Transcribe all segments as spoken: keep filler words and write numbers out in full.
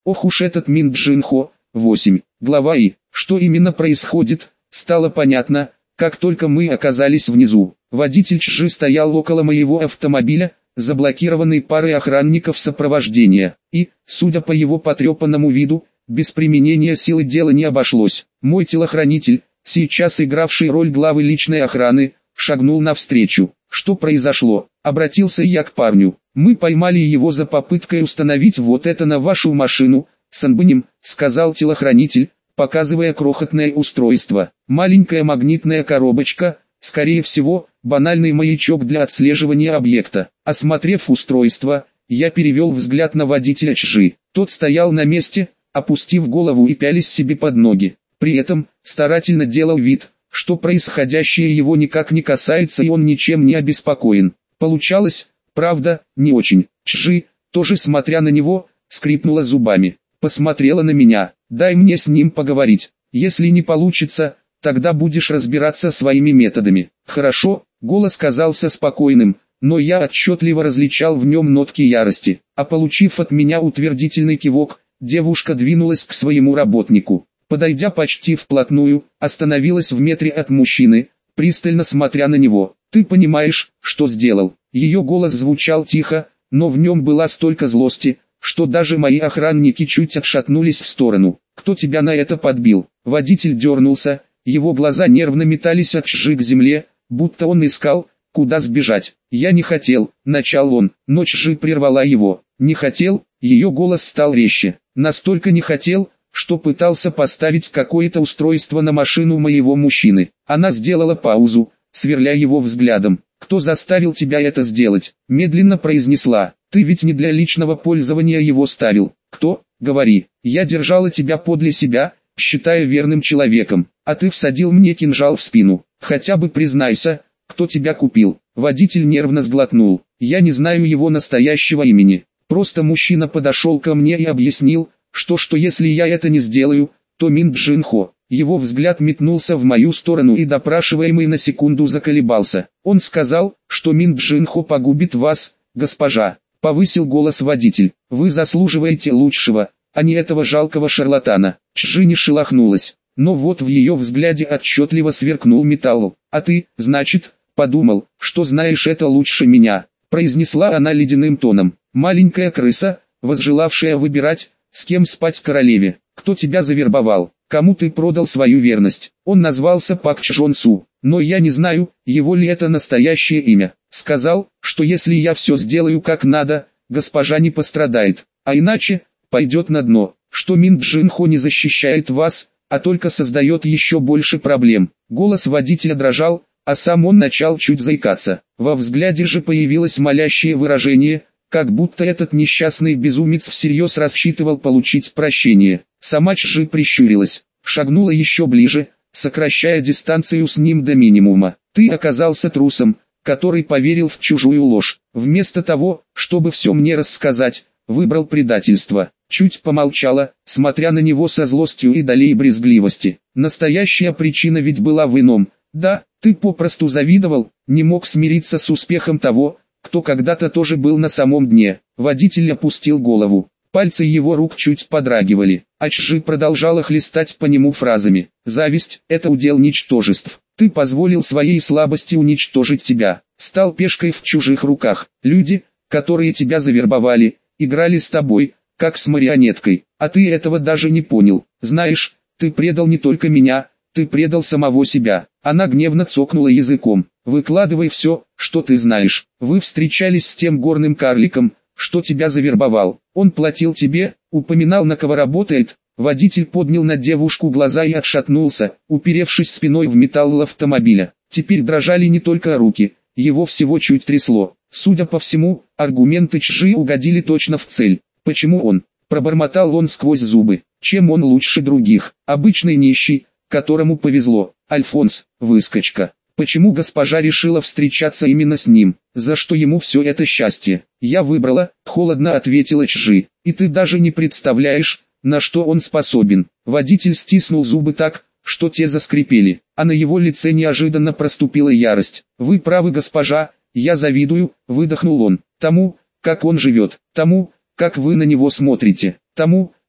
Ох уж этот Мин Джин-хо. восемь. Глава И. Что именно происходит, стало понятно, как только мы оказались внизу. Водитель Чжи стоял около моего автомобиля, заблокированный парой охранников сопровождения, и, судя по его потрепанному виду, без применения силы дело не обошлось. Мой телохранитель, сейчас игравший роль главы личной охраны, шагнул навстречу. Что произошло? Обратился я к парню. Мы поймали его за попыткой установить вот это на вашу машину, Санбаним, сказал телохранитель, показывая крохотное устройство. Маленькая магнитная коробочка, скорее всего, банальный маячок для отслеживания объекта. Осмотрев устройство, я перевел взгляд на водителя Чжи. Тот стоял на месте, опустив голову и пялись себе под ноги. При этом, старательно делал вид, что происходящее его никак не касается и он ничем не обеспокоен. Получалось, правда, не очень. Чжи, тоже смотря на него, скрипнула зубами. Посмотрела на меня. Дай мне с ним поговорить. Если не получится, тогда будешь разбираться своими методами. Хорошо, голос казался спокойным, но я отчетливо различал в нем нотки ярости. А получив от меня утвердительный кивок, девушка двинулась к своему работнику. Подойдя почти вплотную, остановилась в метре от мужчины, пристально смотря на него. «Ты понимаешь, что сделал?» Ее голос звучал тихо, но в нем была столько злости, что даже мои охранники чуть отшатнулись в сторону. «Кто тебя на это подбил?» Водитель дернулся, его глаза нервно метались от Чжи к земле, будто он искал, куда сбежать. «Я не хотел», — начал он, но Чжи прервала его. «Не хотел?» Ее голос стал резче. «Настолько не хотел, что пытался поставить какое-то устройство на машину моего мужчины». Она сделала паузу, сверля его взглядом. «Кто заставил тебя это сделать?» Медленно произнесла. «Ты ведь не для личного пользования его ставил». «Кто? Говори. Я держала тебя подле себя, считая верным человеком, а ты всадил мне кинжал в спину. Хотя бы признайся, кто тебя купил». Водитель нервно сглотнул. «Я не знаю его настоящего имени. Просто мужчина подошел ко мне и объяснил, что что если я это не сделаю, то Мин Джин-хо». Его взгляд метнулся в мою сторону и допрашиваемый на секунду заколебался. «Он сказал, что Мин Джин-хо погубит вас, госпожа», — повысил голос водитель. «Вы заслуживаете лучшего, а не этого жалкого шарлатана». Чжи не шелохнулась, но вот в ее взгляде отчетливо сверкнул металл. «А ты, значит, подумал, что знаешь это лучше меня», — произнесла она ледяным тоном. «Маленькая крыса, возжелавшая выбирать, с кем спать королеве. Кто тебя завербовал? Кому ты продал свою верность?» Он назвался Пак Чжон Су, но я не знаю, его ли это настоящее имя. Сказал, что если я все сделаю как надо, госпожа не пострадает, а иначе, пойдет на дно, что Мин Джин-хо не защищает вас, а только создает еще больше проблем. Голос водителя дрожал, а сам он начал чуть заикаться. Во взгляде же появилось молящее выражение, как будто этот несчастный безумец всерьез рассчитывал получить прощение. Сама Чжи прищурилась, шагнула еще ближе, сокращая дистанцию с ним до минимума. «Ты оказался трусом, который поверил в чужую ложь. Вместо того, чтобы все мне рассказать, выбрал предательство». Чуть помолчала, смотря на него со злостью и долей брезгливости. «Настоящая причина ведь была в ином. Да, ты попросту завидовал, не мог смириться с успехом того, кто когда-то тоже был на самом дне». Водитель опустил голову. Пальцы его рук чуть подрагивали, а Чжи продолжала хлестать по нему фразами. «Зависть – это удел ничтожеств. Ты позволил своей слабости уничтожить тебя. Стал пешкой в чужих руках. Люди, которые тебя завербовали, играли с тобой, как с марионеткой, а ты этого даже не понял. Знаешь, ты предал не только меня, ты предал самого себя». Она гневно цокнула языком. «Выкладывай все, что ты знаешь. Вы встречались с тем горным карликом, что тебя завербовал. Он платил тебе, упоминал, на кого работает». Водитель поднял на девушку глаза и отшатнулся, уперевшись спиной в металл автомобиля. Теперь дрожали не только руки, его всего чуть трясло. Судя по всему, аргументы Чжи угодили точно в цель. «Почему он?» – пробормотал он сквозь зубы. «Чем он лучше других? Обычный нищий, которому повезло. Альфонс, выскочка. Почему госпожа решила встречаться именно с ним? За что ему все это счастье?» «Я выбрала», – холодно ответила Чжи. «И ты даже не представляешь, на что он способен». Водитель стиснул зубы так, что те заскрипели, а на его лице неожиданно проступила ярость. «Вы правы, госпожа, я завидую», – выдохнул он, – «тому, как он живет, тому, как вы на него смотрите, тому,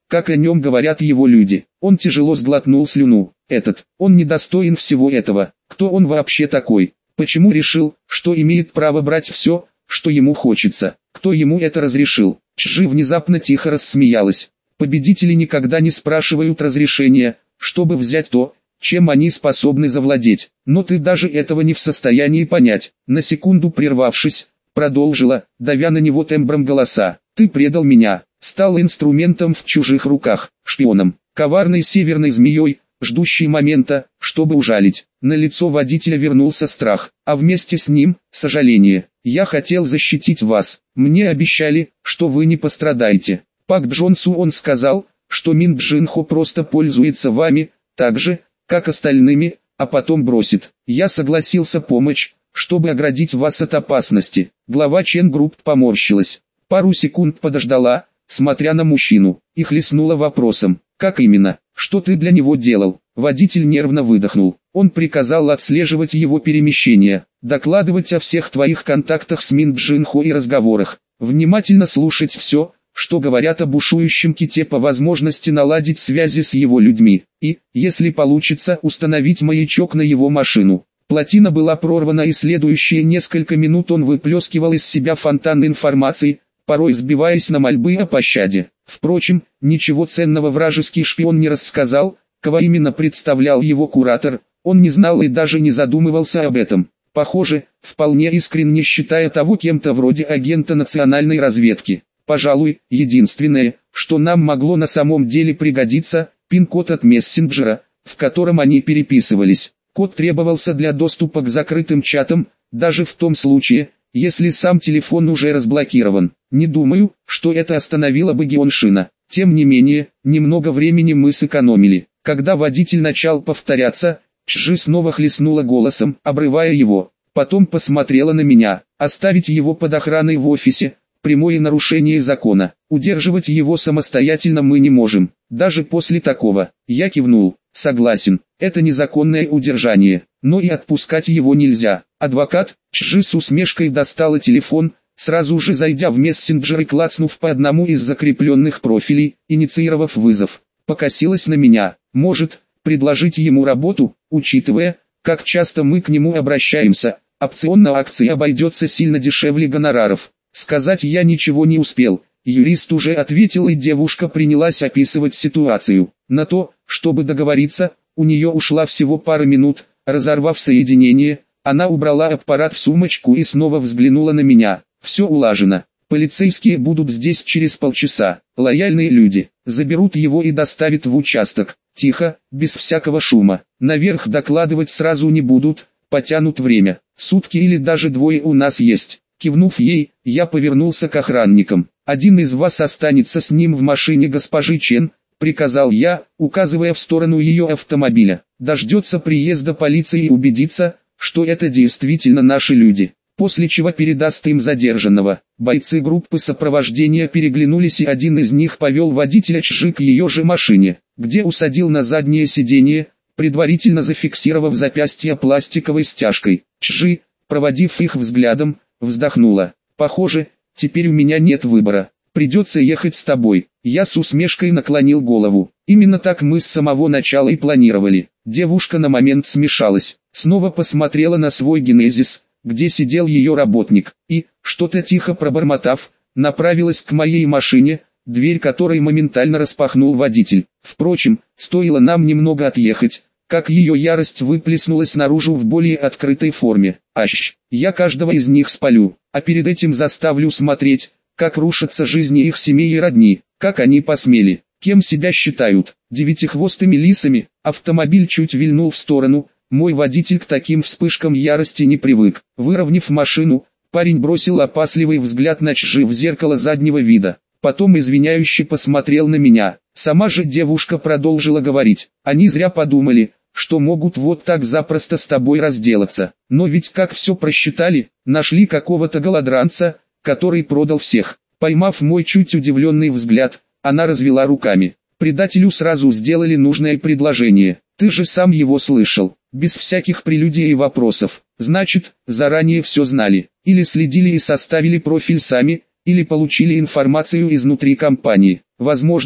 как о нем говорят его люди. Он тяжело сглотнул слюну. Этот, он недостоин всего этого. Кто он вообще такой? Почему решил, что имеет право брать все, что ему хочется? Кто ему это разрешил? Чжи внезапно тихо рассмеялась. Победители никогда не спрашивают разрешения, чтобы взять то, чем они способны завладеть. Но ты даже этого не в состоянии понять. На секунду прервавшись, продолжила, давя на него тембром голоса. Ты предал меня, стал инструментом в чужих руках, шпионом, коварной северной змеей, ждущей момента, чтобы ужалить. На лицо водителя вернулся страх, а вместе с ним – сожаление. Я хотел защитить вас. Мне обещали, что вы не пострадаете. Пак Джонсу он сказал, что Мин Джинхо просто пользуется вами, так же, как остальными, а потом бросит. Я согласился помочь, чтобы оградить вас от опасности. Глава Чен Групп поморщилась. Пару секунд подождала, смотря на мужчину, и хлестнула вопросом. Как именно? Что ты для него делал? Водитель нервно выдохнул. Он приказал отслеживать его перемещения, докладывать о всех твоих контактах с Мин Джинхо и разговорах, внимательно слушать все, что говорят о бушующем ките, по возможности наладить связи с его людьми, и, если получится, установить маячок на его машину. Плотина была прорвана, и следующие несколько минут он выплескивал из себя фонтан информации, порой сбиваясь на мольбы о пощаде. Впрочем, ничего ценного вражеский шпион не рассказал, кого именно представлял его куратор, он не знал и даже не задумывался об этом. Похоже, вполне искренне считая того кем-то вроде агента национальной разведки. Пожалуй, единственное, что нам могло на самом деле пригодиться, пин-код от мессенджера, в котором они переписывались. Код требовался для доступа к закрытым чатам, даже в том случае, если сам телефон уже разблокирован. Не думаю, что это остановило бы Геоншина. Тем не менее, немного времени мы сэкономили. Когда водитель начал повторяться, Чжи снова хлестнула голосом, обрывая его. Потом посмотрела на меня. Оставить его под охраной в офисе – прямое нарушение закона. Удерживать его самостоятельно мы не можем. Даже после такого. Я кивнул. Согласен, это незаконное удержание. Но и отпускать его нельзя. Адвокат, Чжи с усмешкой достала телефон, сразу же зайдя в мессенджер и клацнув по одному из закрепленных профилей, инициировав вызов. Покосилась на меня. Может, предложить ему работу, учитывая, как часто мы к нему обращаемся. Опцион на акции обойдется сильно дешевле гонораров. Сказать я ничего не успел. Юрист уже ответил, и девушка принялась описывать ситуацию. На то, чтобы договориться, у нее ушла всего пара минут. Разорвав соединение, она убрала аппарат в сумочку и снова взглянула на меня. Все улажено. Полицейские будут здесь через полчаса. Лояльные люди. Заберут его и доставят в участок. Тихо, без всякого шума. Наверх докладывать сразу не будут, потянут время. Сутки или даже двое у нас есть. Кивнув ей, я повернулся к охранникам. Один из вас останется с ним в машине госпожи Чен, приказал я, указывая в сторону ее автомобиля. Дождется приезда полиции и убедится, что это действительно наши люди. После чего передаст им задержанного. Бойцы группы сопровождения переглянулись, и один из них повел водителя Чжи к ее же машине, где усадил на заднее сиденье, предварительно зафиксировав запястье пластиковой стяжкой. Чжи, проводив их взглядом, вздохнула. Похоже, теперь у меня нет выбора. Придется ехать с тобой. Я с усмешкой наклонил голову. Именно так мы с самого начала и планировали. Девушка на момент смешалась. Снова посмотрела на свой генезис, где сидел ее работник, и, что-то тихо пробормотав, направилась к моей машине, дверь которой моментально распахнул водитель. Впрочем, стоило нам немного отъехать, как ее ярость выплеснулась наружу в более открытой форме. Ащ, я каждого из них спалю, а перед этим заставлю смотреть, как рушатся жизни их семей и родни, как они посмели, кем себя считают, девятихвостыми лисами. Автомобиль чуть вильнул в сторону. Мой водитель к таким вспышкам ярости не привык. Выровняв машину, парень бросил опасливый взгляд на Чжи в зеркало заднего вида. Потом извиняюще посмотрел на меня. Сама же девушка продолжила говорить. Они зря подумали, что могут вот так запросто с тобой разделаться. Но ведь как все просчитали, нашли какого-то голодранца, который продал всех. Поймав мой чуть удивленный взгляд, она развела руками. Предателю сразу сделали нужное предложение. Ты же сам его слышал. Без всяких прелюдий и вопросов. Значит, заранее все знали. Или следили и составили профиль сами, или получили информацию изнутри компании. Возможно,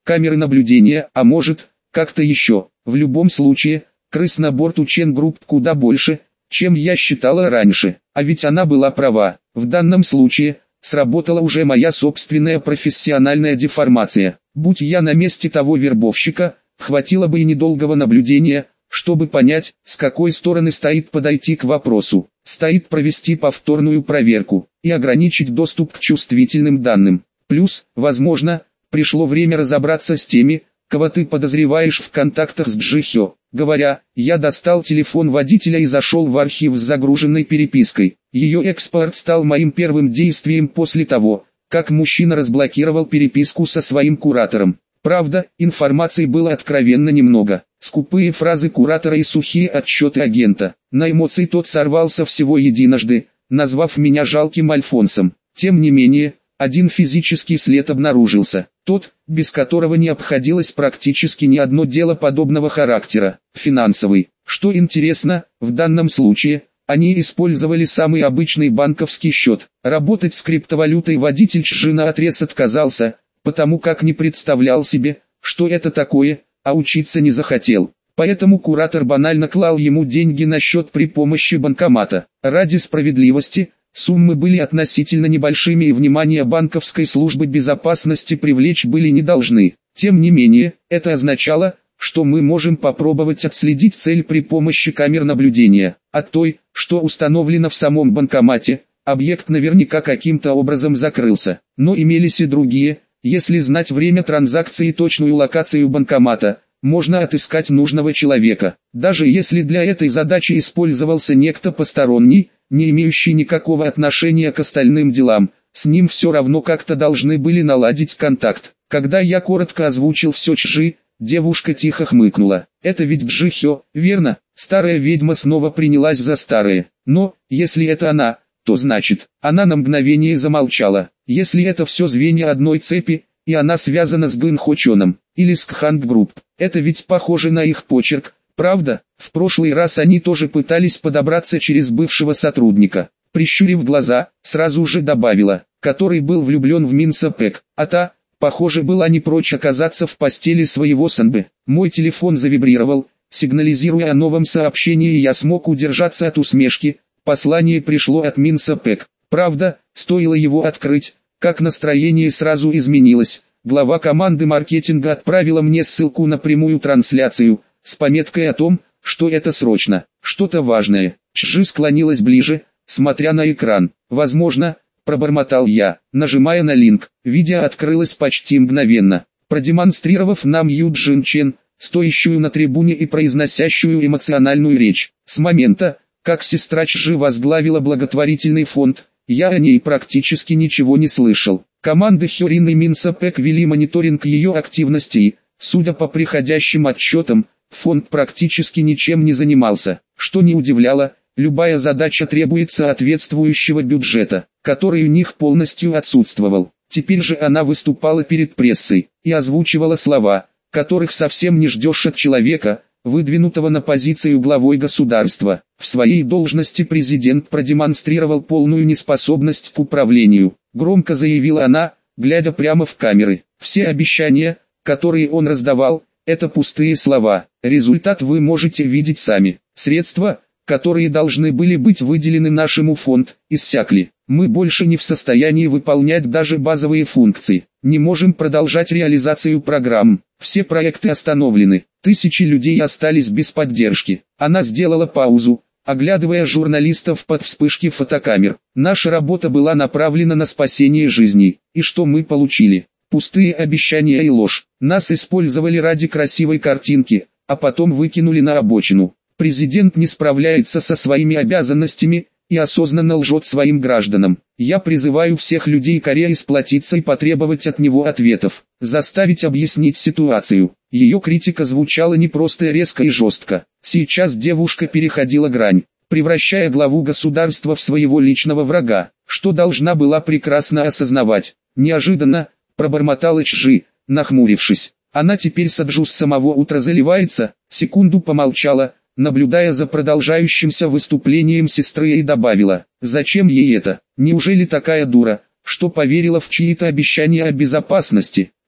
камеры наблюдения, а может, как-то еще. В любом случае, крыс на борту Чен Групп куда больше, чем я считала раньше. А ведь она была права. В данном случае, сработала уже моя собственная профессиональная деформация. Будь я на месте того вербовщика, хватило бы и недолгого наблюдения, чтобы понять, с какой стороны стоит подойти к вопросу. Стоит провести повторную проверку и ограничить доступ к чувствительным данным. Плюс, возможно, пришло время разобраться с теми, кого ты подозреваешь в контактах с Джихё. Говоря, я достал телефон водителя и зашел в архив с загруженной перепиской. Ее экспорт стал моим первым действием после того, как мужчина разблокировал переписку со своим куратором. Правда, информации было откровенно немного. Скупые фразы куратора и сухие отчеты агента. На эмоции тот сорвался всего единожды, назвав меня жалким альфонсом. Тем не менее, один физический след обнаружился. Тот, без которого не обходилось практически ни одно дело подобного характера. Финансовый. Что интересно, в данном случае, они использовали самый обычный банковский счет. Работать с криптовалютой водитель Чжи наотрез отказался, потому как не представлял себе, что это такое, а учиться не захотел. Поэтому куратор банально клал ему деньги на счет при помощи банкомата. Ради справедливости, суммы были относительно небольшими и внимание банковской службы безопасности привлечь были не должны. Тем не менее, это означало, что мы можем попробовать отследить цель при помощи камер наблюдения. От той, что установлено в самом банкомате, объект наверняка каким-то образом закрылся. Но имелись и другие. Если знать время транзакции и точную локацию банкомата, можно отыскать нужного человека. Даже если для этой задачи использовался некто посторонний, не имеющий никакого отношения к остальным делам, с ним все равно как-то должны были наладить контакт. Когда я коротко озвучил все Чжи, девушка тихо хмыкнула. Это ведь Джихё, верно? Старая ведьма снова принялась за старое. Но, если это она, то значит, она на мгновение замолчала. Если это все звенья одной цепи, и она связана с Гэнхочоном, или с Кханг Групп, это ведь похоже на их почерк, правда? В прошлый раз они тоже пытались подобраться через бывшего сотрудника. Прищурив глаза, сразу же добавила, который был влюблен в Мин Сапек, а та, похоже, была не прочь оказаться в постели своего Санбэ. Мой телефон завибрировал, сигнализируя о новом сообщении, и я смог удержаться от усмешки. Послание пришло от Мин Сапек. Правда, стоило его открыть, как настроение сразу изменилось. Глава команды маркетинга отправила мне ссылку на прямую трансляцию, с пометкой о том, что это срочно, что-то важное. Чжи склонилась ближе, смотря на экран. «Возможно», — пробормотал я, нажимая на линк. Видео открылось почти мгновенно, продемонстрировав нам Ю Джин Чен, стоящую на трибуне и произносящую эмоциональную речь. С момента, как сестра Чжи возглавила благотворительный фонд, я о ней практически ничего не слышал. Команды Хёрин и Мин Сапек вели мониторинг ее активности и, судя по приходящим отчетам, фонд практически ничем не занимался, что не удивляло. Любая задача требует соответствующего бюджета, который у них полностью отсутствовал. Теперь же она выступала перед прессой и озвучивала слова, которых совсем не ждешь от человека, выдвинутого на позицию главой государства. В своей должности президент продемонстрировал полную неспособность к управлению. Громко заявила она, глядя прямо в камеры. Все обещания, которые он раздавал, это пустые слова. Результат вы можете видеть сами. Средства, которые должны были быть выделены нашему фонду, иссякли. Мы больше не в состоянии выполнять даже базовые функции. Не можем продолжать реализацию программ. Все проекты остановлены. Тысячи людей остались без поддержки. Она сделала паузу, оглядывая журналистов под вспышки фотокамер. Наша работа была направлена на спасение жизней. И что мы получили? Пустые обещания и ложь. Нас использовали ради красивой картинки, а потом выкинули на обочину. Президент не справляется со своими обязанностями и осознанно лжет своим гражданам. Я призываю всех людей Кореи сплотиться и потребовать от него ответов, заставить объяснить ситуацию. Ее критика звучала не просто резко и жестко. Сейчас девушка переходила грань, превращая главу государства в своего личного врага, что должна была прекрасно осознавать. Неожиданно, пробормотала Чжи, нахмурившись. Она теперь Саджу с самого утра заливается, секунду помолчала, наблюдая за продолжающимся выступлением сестры, и добавила: «Зачем ей это? Неужели такая дура, что поверила в чьи-то обещания о безопасности?»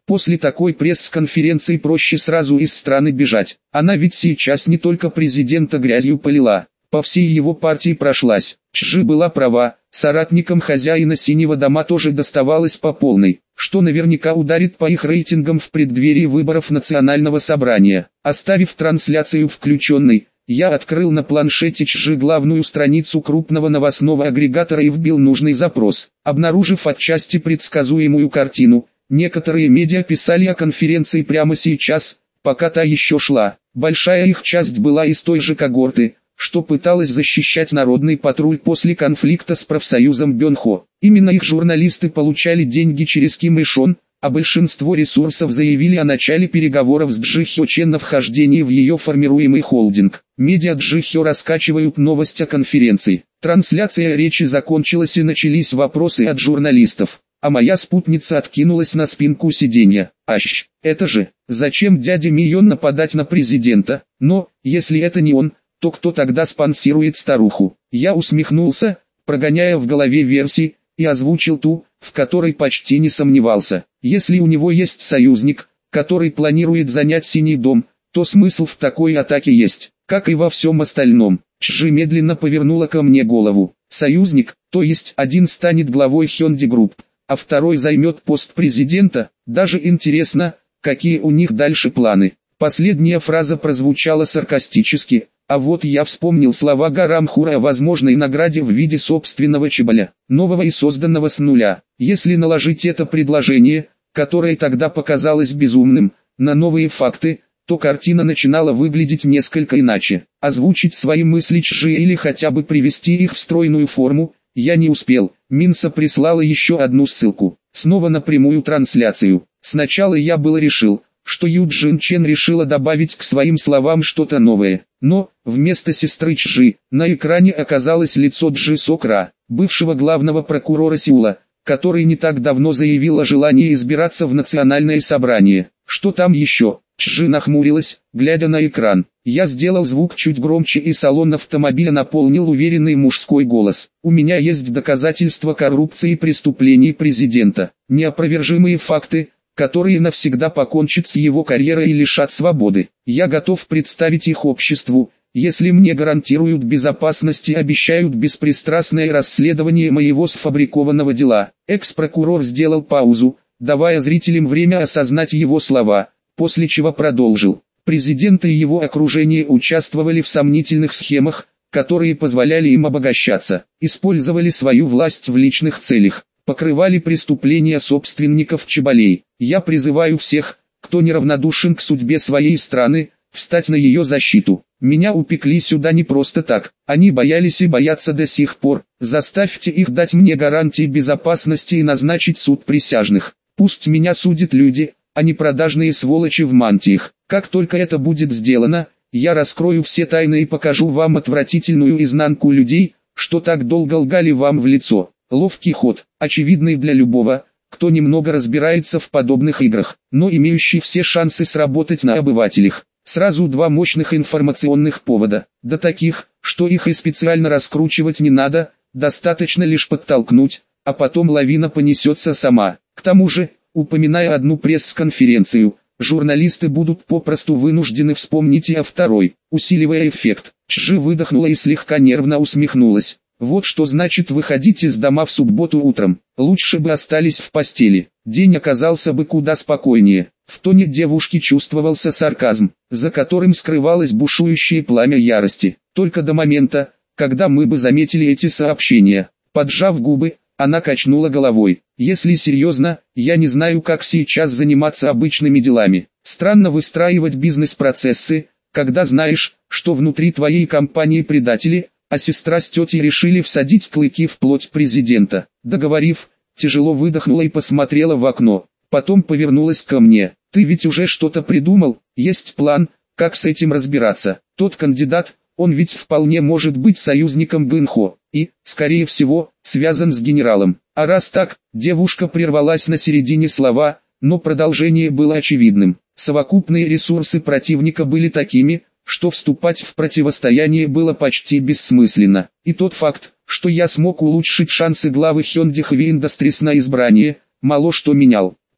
После такой пресс-конференции проще сразу из страны бежать. Она ведь сейчас не только президента грязью полила, по всей его партии прошлась. Чжи была права, соратникам хозяина Синего дома тоже доставалось по полной, что наверняка ударит по их рейтингам в преддверии выборов Национального собрания. Оставив трансляцию включенной, я открыл на планшете Чжи главную страницу крупного новостного агрегатора и вбил нужный запрос. Обнаружив отчасти предсказуемую картину, некоторые медиа писали о конференции прямо сейчас, пока та еще шла. Большая их часть была из той же когорты, что пыталась защищать Народный патруль после конфликта с профсоюзом Бёнхо. Именно их журналисты получали деньги через Ким Ир Шон, а большинство ресурсов заявили о начале переговоров с Джи Хё Чен о вхождении в ее формируемый холдинг. Медиа Джи Хё раскачивают новость о конференции. Трансляция речи закончилась и начались вопросы от журналистов. А моя спутница откинулась на спинку сиденья. Ащ, это же, зачем дяде Мион нападать на президента? Но, если это не он, то кто тогда спонсирует старуху? Я усмехнулся, прогоняя в голове версии, и озвучил ту, в которой почти не сомневался. Если у него есть союзник, который планирует занять Синий дом, то смысл в такой атаке есть, как и во всем остальном. Чжи медленно повернула ко мне голову. Союзник, то есть один станет главой Hyundai Group, а второй займет пост президента. Даже интересно, какие у них дальше планы. Последняя фраза прозвучала саркастически, а вот я вспомнил слова Гарамхура о возможной награде в виде собственного чеболя, нового и созданного с нуля. Если наложить это предложение, которое тогда показалось безумным, на новые факты, то картина начинала выглядеть несколько иначе. Озвучить свои мысли Чжи или хотя бы привести их в стройную форму я не успел. Минса прислала еще одну ссылку, снова на прямую трансляцию. Сначала я было решил, что Ю Джин Чен решила добавить к своим словам что-то новое, но, вместо сестры Чжи, на экране оказалось лицо Джи Сокра, бывшего главного прокурора Сеула, который не так давно заявил о желании избираться в национальное собрание. Что там еще? Чжи нахмурилась, глядя на экран. Я сделал звук чуть громче, и салон автомобиля наполнил уверенный мужской голос. У меня есть доказательства коррупции и преступлений президента, неопровержимые факты, которые навсегда покончат с его карьерой и лишат свободы. Я готов представить их обществу, если мне гарантируют безопасность и обещают беспристрастное расследование моего сфабрикованного дела. Экс-прокурор сделал паузу, давая зрителям время осознать его слова, после чего продолжил. Президент и его окружение участвовали в сомнительных схемах, которые позволяли им обогащаться, использовали свою власть в личных целях, покрывали преступления собственников чеболей. Я призываю всех, кто неравнодушен к судьбе своей страны, встать на ее защиту. Меня упекли сюда не просто так, они боялись и боятся до сих пор. Заставьте их дать мне гарантии безопасности и назначить суд присяжных. Пусть меня судят люди, а не продажные сволочи в мантиях. Как только это будет сделано, я раскрою все тайны и покажу вам отвратительную изнанку людей, что так долго лгали вам в лицо. Ловкий ход, очевидный для любого, кто немного разбирается в подобных играх, но имеющий все шансы сработать на обывателях. Сразу два мощных информационных повода, да таких, что их и специально раскручивать не надо, достаточно лишь подтолкнуть, а потом лавина понесется сама. К тому же, упоминая одну пресс-конференцию, журналисты будут попросту вынуждены вспомнить и о второй, усиливая эффект. Чжи выдохнула и слегка нервно усмехнулась. Вот что значит выходить из дома в субботу утром. Лучше бы остались в постели. День оказался бы куда спокойнее. В тоне девушки чувствовался сарказм, за которым скрывалось бушующее пламя ярости. Только до момента, когда мы бы заметили эти сообщения. Поджав губы, она качнула головой. Если серьезно, я не знаю, как сейчас заниматься обычными делами. Странно выстраивать бизнес-процессы, когда знаешь, что внутри твоей компании предатели, а сестра с тетей решили всадить клыки в плоть президента. Договорив, тяжело выдохнула и посмотрела в окно. Потом повернулась ко мне. Ты ведь уже что-то придумал? Есть план, как с этим разбираться? Тот кандидат, он ведь вполне может быть союзником Бэнхо, и, скорее всего, связан с генералом. А раз так, девушка прервалась на середине слова, но продолжение было очевидным. Совокупные ресурсы противника были такими, что вступать в противостояние было почти бессмысленно. И тот факт, что я смог улучшить шансы главы Hyundai Heavy Industries на избрание, мало что менял.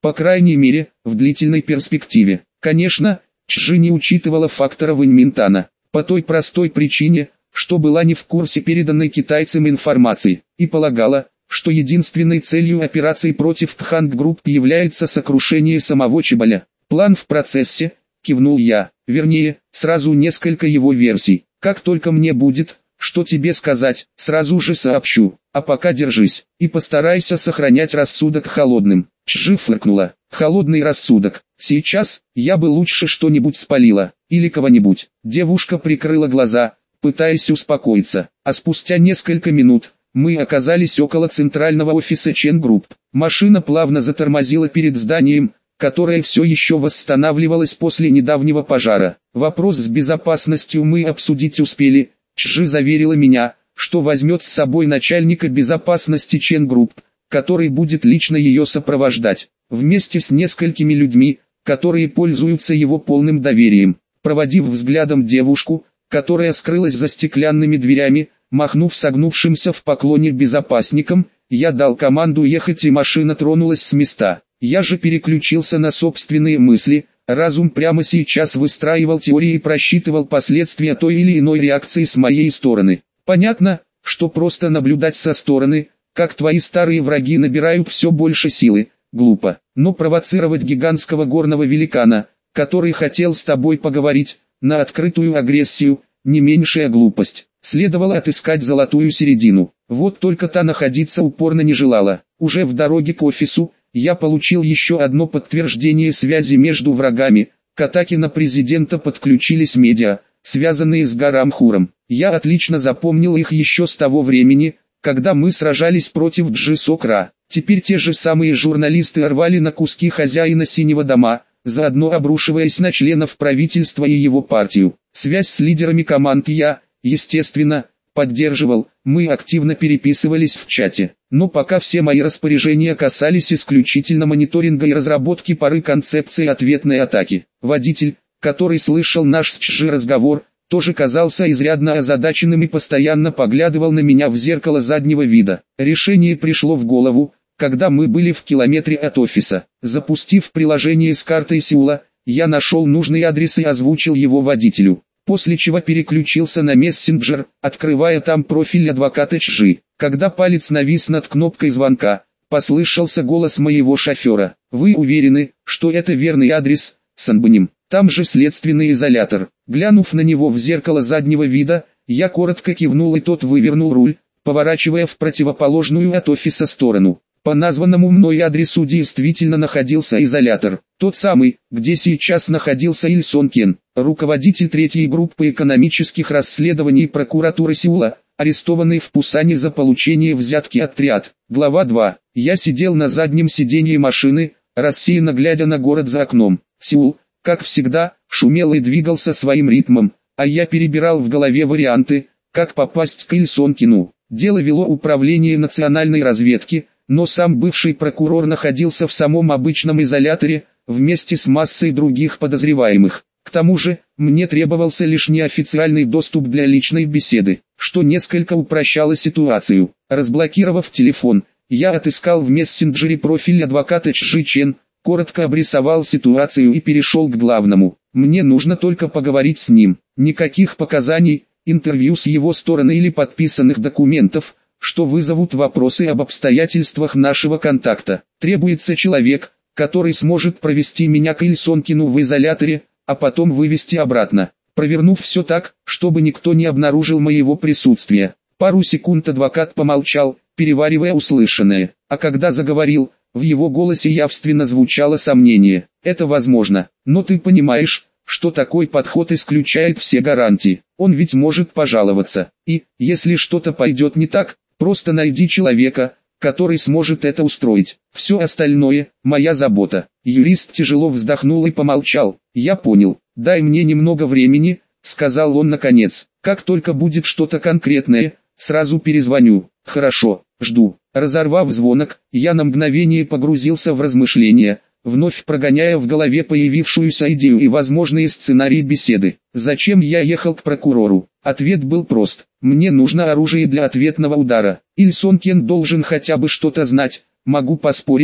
По крайней мере, в длительной перспективе. Конечно, Чжи не учитывала фактора Вэньминтана, по той простой причине, что была не в курсе переданной китайцам информации, и полагала, что единственной целью операции против Пханг Групп является сокрушение самого Чеболя. «План в процессе», — кивнул я, вернее, сразу несколько его версий. «Как только мне будет, что тебе сказать, сразу же сообщу, а пока держись, и постарайся сохранять рассудок холодным». Чжи фыркнула. «Холодный рассудок. Сейчас, я бы лучше что-нибудь спалила, или кого-нибудь». Девушка прикрыла глаза, пытаясь успокоиться, а спустя несколько минут, мы оказались около центрального офиса Чен Групп. Машина плавно затормозила перед зданием, которое все еще восстанавливалось после недавнего пожара. Вопрос с безопасностью мы обсудить успели. Чжи заверила меня, что возьмет с собой начальника безопасности Чен Групп, который будет лично ее сопровождать, вместе с несколькими людьми, которые пользуются его полным доверием. Проводив взглядом девушку, которая скрылась за стеклянными дверями, махнув согнувшимся в поклоне безопасникам, я дал команду ехать, и машина тронулась с места. Я же переключился на собственные мысли. Разум прямо сейчас выстраивал теории и просчитывал последствия той или иной реакции с моей стороны. Понятно, что просто наблюдать со стороны, как твои старые враги набирают все больше силы, глупо. Но провоцировать гигантского горного великана, который хотел с тобой поговорить, на открытую агрессию, не меньшая глупость. Следовало отыскать золотую середину. Вот только та находиться упорно не желала. Уже в дороге к офису, я получил еще одно подтверждение связи между врагами. К атаке на президента подключились медиа, связанные с Гарамхуром. Я отлично запомнил их еще с того времени, когда мы сражались против Джи Сокра. Теперь те же самые журналисты рвали на куски хозяина Синего дома, заодно обрушиваясь на членов правительства и его партию. Связь с лидерами команд я, естественно, поддерживал, мы активно переписывались в чате. Но пока все мои распоряжения касались исключительно мониторинга и разработки пары концепции ответной атаки. Водитель, который слышал наш с Чжи разговор, тоже казался изрядно озадаченным и постоянно поглядывал на меня в зеркало заднего вида. Решение пришло в голову, когда мы были в километре от офиса. Запустив приложение с картой Сеула, я нашел нужный адрес и озвучил его водителю, после чего переключился на мессенджер, открывая там профиль адвоката Чжи. Когда палец навис над кнопкой звонка, послышался голос моего шофера. «Вы уверены, что это верный адрес, Санбаним? Там же следственный изолятор». Глянув на него в зеркало заднего вида, я коротко кивнул, и тот вывернул руль, поворачивая в противоположную от офиса сторону. По названному мной адресу действительно находился изолятор, тот самый, где сейчас находился Иль Сон Кен, руководитель третьей группы экономических расследований прокуратуры Сеула, арестованный в Пусане за получение взятки от Триад. Глава два. Я сидел на заднем сиденье машины, рассеянно глядя на город за окном. Сеул, как всегда, шумел и двигался своим ритмом, а я перебирал в голове варианты, как попасть к Иль Сон Кену. Дело вело управление национальной разведки, но сам бывший прокурор находился в самом обычном изоляторе, вместе с массой других подозреваемых. К тому же, мне требовался лишь неофициальный доступ для личной беседы, что несколько упрощало ситуацию. Разблокировав телефон, я отыскал в мессенджере профиль адвоката Чжи Чен, коротко обрисовал ситуацию и перешел к главному. Мне нужно только поговорить с ним. Никаких показаний, интервью с его стороны или подписанных документов, что вызовут вопросы об обстоятельствах нашего контакта. Требуется человек, который сможет провести меня к Иль Сон Кену в изоляторе, а потом вывести обратно, провернув все так, чтобы никто не обнаружил моего присутствия. Пару секунд адвокат помолчал, переваривая услышанное, а когда заговорил, в его голосе явственно звучало сомнение. «Это возможно, но ты понимаешь, что такой подход исключает все гарантии. Он ведь может пожаловаться, и, если что-то пойдет не так, просто найди человека, который сможет это устроить. Все остальное – моя забота». Юрист тяжело вздохнул и помолчал. «Я понял, дай мне немного времени», – сказал он наконец. «Как только будет что-то конкретное, сразу перезвоню». «Хорошо, жду». Разорвав звонок, я на мгновение погрузился в размышления, вновь прогоняя в голове появившуюся идею и возможные сценарии беседы. Зачем я ехал к прокурору? Ответ был прост. Мне нужно оружие для ответного удара. Иль Сон Кен должен хотя бы что-то знать, могу поспорить,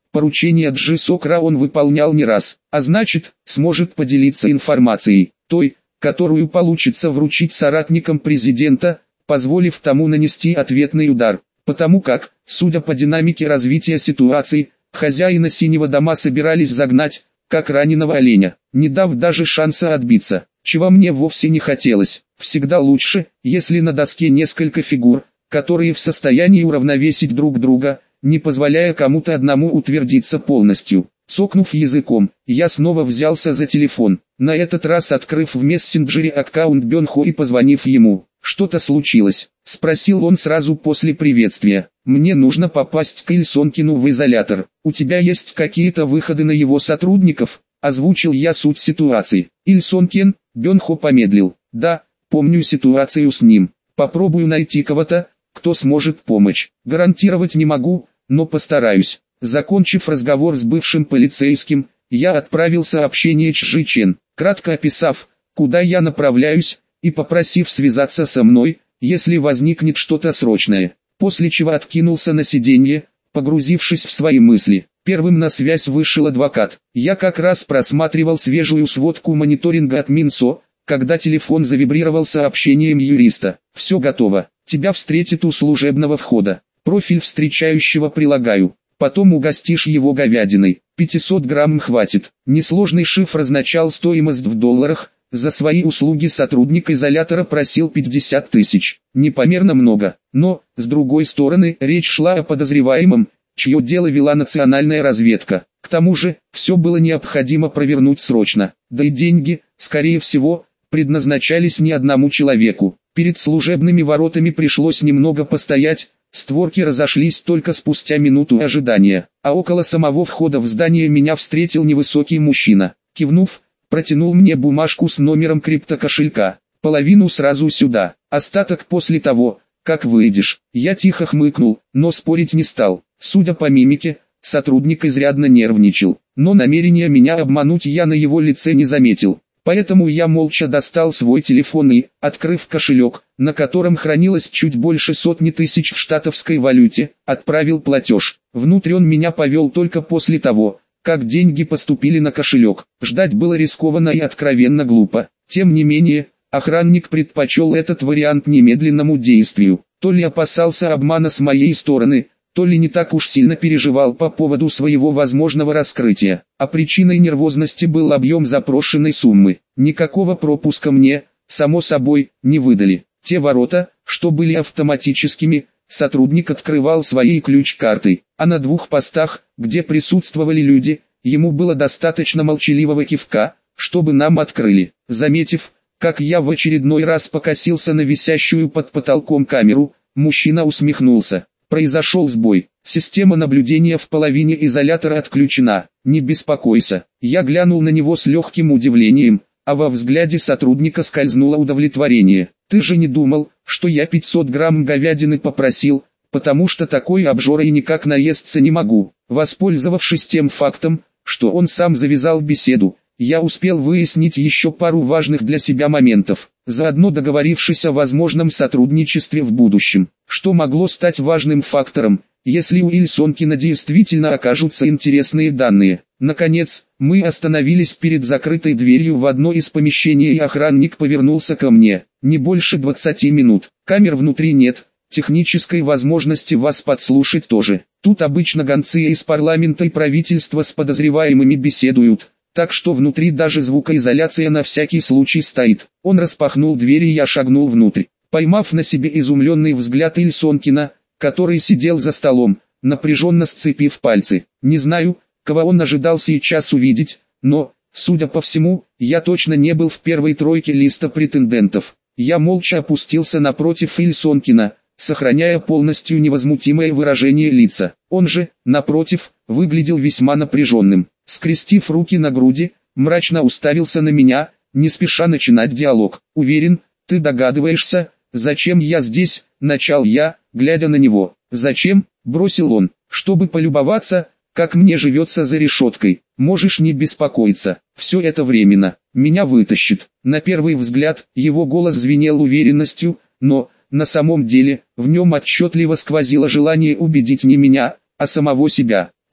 Поручение Джи-Сокра он выполнял не раз, а значит, сможет поделиться информацией, той, которую получится вручить соратникам президента, позволив тому нанести ответный удар. Потому как, судя по динамике развития ситуации, хозяина Синего дома собирались загнать, как раненого оленя, не дав даже шанса отбиться, чего мне вовсе не хотелось. Всегда лучше, если на доске несколько фигур, которые в состоянии уравновесить друг друга, не позволяя кому-то одному утвердиться полностью. Цокнув языком, я снова взялся за телефон, на этот раз открыв в мессенджере аккаунт Бёнхо и позвонив ему. «Что-то случилось?» — спросил он сразу после приветствия. «Мне нужно попасть к Ильсонкину в изолятор. У тебя есть какие-то выходы на его сотрудников?» — озвучил я суть ситуации. «Ильсонкин?» — Бёнхо помедлил. «Да, помню ситуацию с ним. Попробую найти кого-то, кто сможет помочь. Гарантировать не могу, но постараюсь». Закончив разговор с бывшим полицейским, я отправил сообщение Чжи Чен, кратко описав, куда я направляюсь, и попросив связаться со мной, если возникнет что-то срочное, после чего откинулся на сиденье, погрузившись в свои мысли. Первым на связь вышел адвокат. Я как раз просматривал свежую сводку мониторинга от Минсо, когда телефон завибрировал сообщением юриста. «Все готово, тебя встретят у служебного входа, профиль встречающего прилагаю, потом угостишь его говядиной, пятьсот грамм хватит». Несложный шифр означал стоимость в долларах. За свои услуги сотрудник изолятора просил пятьдесят тысяч. Непомерно много, но, с другой стороны, речь шла о подозреваемом, чье дело вела национальная разведка. К тому же, все было необходимо провернуть срочно, да и деньги, скорее всего, предназначались не одному человеку. Перед служебными воротами пришлось немного постоять, створки разошлись только спустя минуту ожидания, а около самого входа в здание меня встретил невысокий мужчина. Кивнув, протянул мне бумажку с номером криптокошелька. «Половину сразу сюда, остаток после того, как выйдешь». Я тихо хмыкнул, но спорить не стал. Судя по мимике, сотрудник изрядно нервничал, но намерения меня обмануть я на его лице не заметил. Поэтому я молча достал свой телефон и, открыв кошелек, на котором хранилось чуть больше сотни тысяч в штатовской валюте, отправил платеж. Внутрь он меня повел только после того, как деньги поступили на кошелек. Ждать было рискованно и откровенно глупо. Тем не менее, охранник предпочел этот вариант немедленному действию. То ли опасался обмана с моей стороны, то ли не так уж сильно переживал по поводу своего возможного раскрытия. А причиной нервозности был объем запрошенной суммы. Никакого пропуска мне, само собой, не выдали. Те ворота, что были автоматическими, сотрудник открывал своей ключ-картой, а на двух постах, где присутствовали люди, ему было достаточно молчаливого кивка, чтобы нам открыли. Заметив, как я в очередной раз покосился на висящую под потолком камеру, мужчина усмехнулся. «Произошел сбой, система наблюдения в половине изолятора отключена, не беспокойся». Я глянул на него с легким удивлением, а во взгляде сотрудника скользнуло удовлетворение. «Ты же не думал, что я пятьсот грамм говядины попросил, потому что такой обжорой никак наесться не могу». Воспользовавшись тем фактом, что он сам завязал беседу, я успел выяснить еще пару важных для себя моментов, заодно договорившись о возможном сотрудничестве в будущем, что могло стать важным фактором, если у Ильсонкина действительно окажутся интересные данные. Наконец, мы остановились перед закрытой дверью в одно из помещений, и охранник повернулся ко мне. «Не больше двадцати минут, камер внутри нет, технической возможности вас подслушать тоже. Тут обычно гонцы из парламента и правительства с подозреваемыми беседуют, так что внутри даже звукоизоляция на всякий случай стоит». Он распахнул дверь, и я шагнул внутрь, поймав на себе изумленный взгляд Ильсонкина, который сидел за столом, напряженно сцепив пальцы. Не знаю, кого он ожидал сейчас увидеть, но, судя по всему, я точно не был в первой тройке листа претендентов. Я молча опустился напротив Ильсонкина, сохраняя полностью невозмутимое выражение лица. Он же, напротив, выглядел весьма напряженным. Скрестив руки на груди, мрачно уставился на меня, не спеша начинать диалог. «Уверен, ты догадываешься, зачем я здесь?» — начал я, глядя на него. «Зачем?» — бросил он. «Чтобы полюбоваться, как мне живется за решеткой. Можешь не беспокоиться, все это временно, меня вытащит». На первый взгляд, его голос звенел уверенностью, но, на самом деле, в нем отчетливо сквозило желание убедить не меня, а самого себя.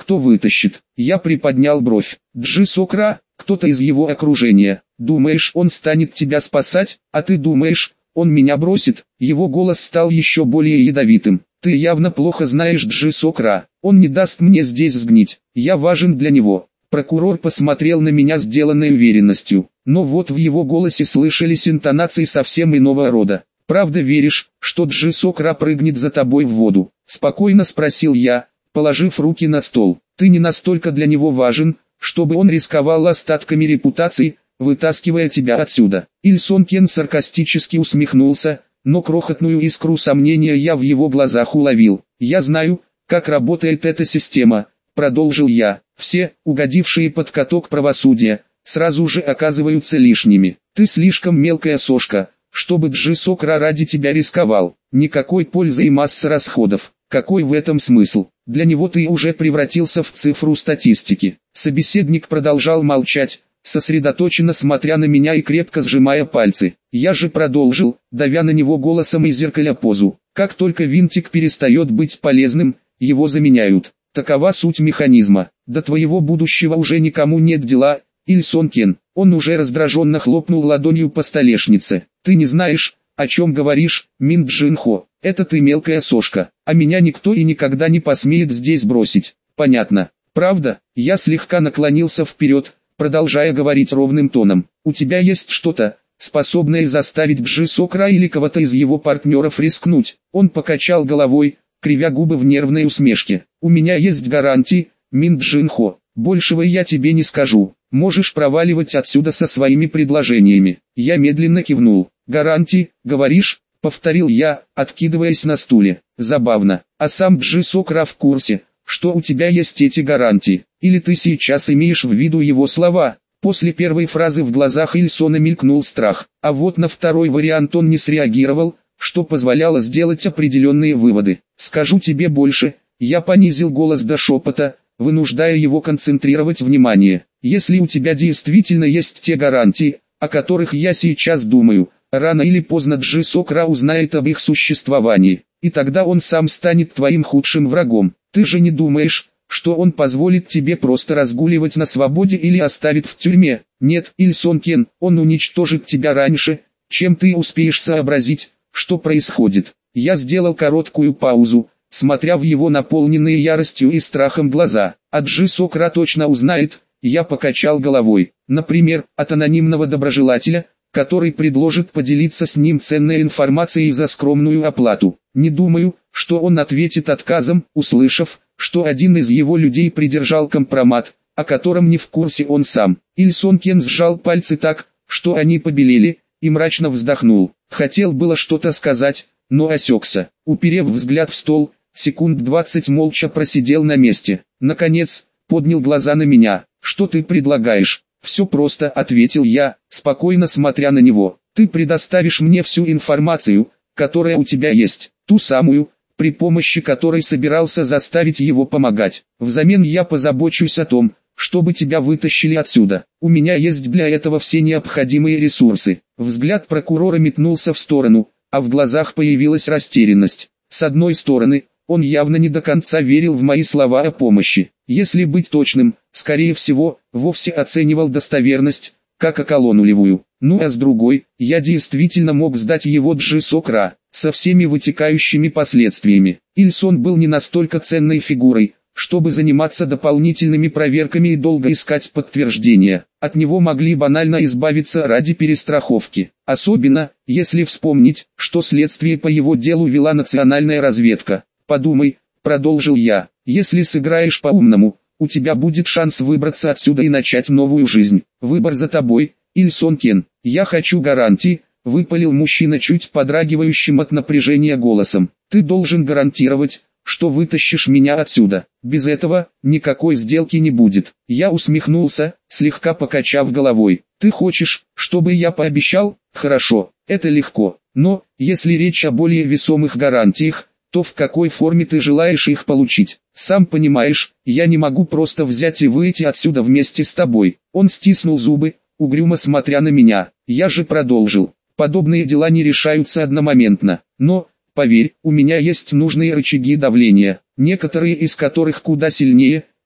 кто вытащит? Я приподнял бровь. Джи-Сокра, кто-то из его окружения. Думаешь, он станет тебя спасать, а ты думаешь, он меня бросит? Его голос стал еще более ядовитым. Ты явно плохо знаешь Джи-Сокра. Он не даст мне здесь сгнить. Я важен для него. Прокурор посмотрел на меня с деланной уверенностью, но вот в его голосе слышались интонации совсем иного рода. «Правда веришь, что Джи-Сокра прыгнет за тобой в воду?» – спокойно спросил я, положив руки на стол. «Ты не настолько для него важен, чтобы он рисковал остатками репутации, вытаскивая тебя отсюда». Иль Сон Кен саркастически усмехнулся, но крохотную искру сомнения я в его глазах уловил. «Я знаю, как работает эта система», – продолжил я. «Все, угодившие под каток правосудия, сразу же оказываются лишними. Ты слишком мелкая сошка, чтобы Джи-Сокра ради тебя рисковал. Никакой пользы и масса расходов. Какой в этом смысл? Для него ты уже превратился в цифру статистики». Собеседник продолжал молчать, сосредоточенно смотря на меня и крепко сжимая пальцы. Я же продолжил, давя на него голосом и зеркаля позу. Как только винтик перестает быть полезным, его заменяют. Такова суть механизма. До твоего будущего уже никому нет дела, Иль Сон Кен. Он уже раздраженно хлопнул ладонью по столешнице. Ты не знаешь, о чем говоришь, Мин Джин Хо. Это ты мелкая сошка, а меня никто и никогда не посмеет здесь бросить. Понятно, правда? Я слегка наклонился вперед, продолжая говорить ровным тоном. У тебя есть что-то, способное заставить Джи-Сокра или кого-то из его партнеров рискнуть? Он покачал головой, кривя губы в нервной усмешке. У меня есть гарантии, Мин Джин Хо. Большего я тебе не скажу. Можешь проваливать отсюда со своими предложениями. Я медленно кивнул. Гарантии, говоришь? Повторил я, откидываясь на стуле. Забавно. А сам Джи-Сокра в курсе, что у тебя есть эти гарантии. Или ты сейчас имеешь в виду его слова? После первой фразы в глазах Иль Сона мелькнул страх. А вот на второй вариант он не среагировал, что позволяло сделать определенные выводы. Скажу тебе больше. Я понизил голос до шепота, вынуждая его концентрировать внимание. Если у тебя действительно есть те гарантии, о которых я сейчас думаю, рано или поздно Джи-Сокра узнает об их существовании, и тогда он сам станет твоим худшим врагом. Ты же не думаешь, что он позволит тебе просто разгуливать на свободе или оставит в тюрьме? Нет, Иль Сон Кен, он уничтожит тебя раньше, чем ты успеешь сообразить, что происходит. Я сделал короткую паузу, смотря в его наполненные яростью и страхом глаза. А Джи-Сокра точно узнает. Я покачал головой. Например, от анонимного доброжелателя, который предложит поделиться с ним ценной информацией за скромную оплату. Не думаю, что он ответит отказом, услышав, что один из его людей придержал компромат, о котором не в курсе он сам. Иль Сон Кен сжал пальцы так, что они побелели, и мрачно вздохнул. Хотел было что-то сказать, но осекся. Уперев взгляд в стол, секунд двадцать молча просидел на месте. Наконец, поднял глаза на меня. «Что ты предлагаешь?» «Все просто», — ответил я, спокойно смотря на него. «Ты предоставишь мне всю информацию, которая у тебя есть, ту самую, при помощи которой собирался заставить его помогать. Взамен я позабочусь о том, чтобы тебя вытащили отсюда. У меня есть для этого все необходимые ресурсы». Взгляд прокурора метнулся в сторону, а в глазах появилась растерянность. С одной стороны, он явно не до конца верил в мои слова о помощи. Если быть точным, скорее всего, вовсе оценивал достоверность, как около нулевую. Ну а с другой, я действительно мог сдать его Джи-Сокра, со всеми вытекающими последствиями. Иль Сон был не настолько ценной фигурой, чтобы заниматься дополнительными проверками и долго искать подтверждения. От него могли банально избавиться ради перестраховки. Особенно, если вспомнить, что следствие по его делу вела национальная разведка. «Подумай», — продолжил я, — «если сыграешь по-умному, у тебя будет шанс выбраться отсюда и начать новую жизнь. Выбор за тобой, Иль Сон Кен. Я хочу гарантии», — выпалил мужчина чуть подрагивающим от напряжения голосом. «Ты должен гарантировать, что вытащишь меня отсюда. Без этого никакой сделки не будет». Я усмехнулся, слегка покачав головой. «Ты хочешь, чтобы я пообещал? Хорошо, это легко. Но, если речь о более весомых гарантиях, то в какой форме ты желаешь их получить? Сам понимаешь, я не могу просто взять и выйти отсюда вместе с тобой». Он стиснул зубы, угрюмо смотря на меня. Я же продолжил. «Подобные дела не решаются одномоментно. Но, поверь, у меня есть нужные рычаги давления, некоторые из которых куда сильнее,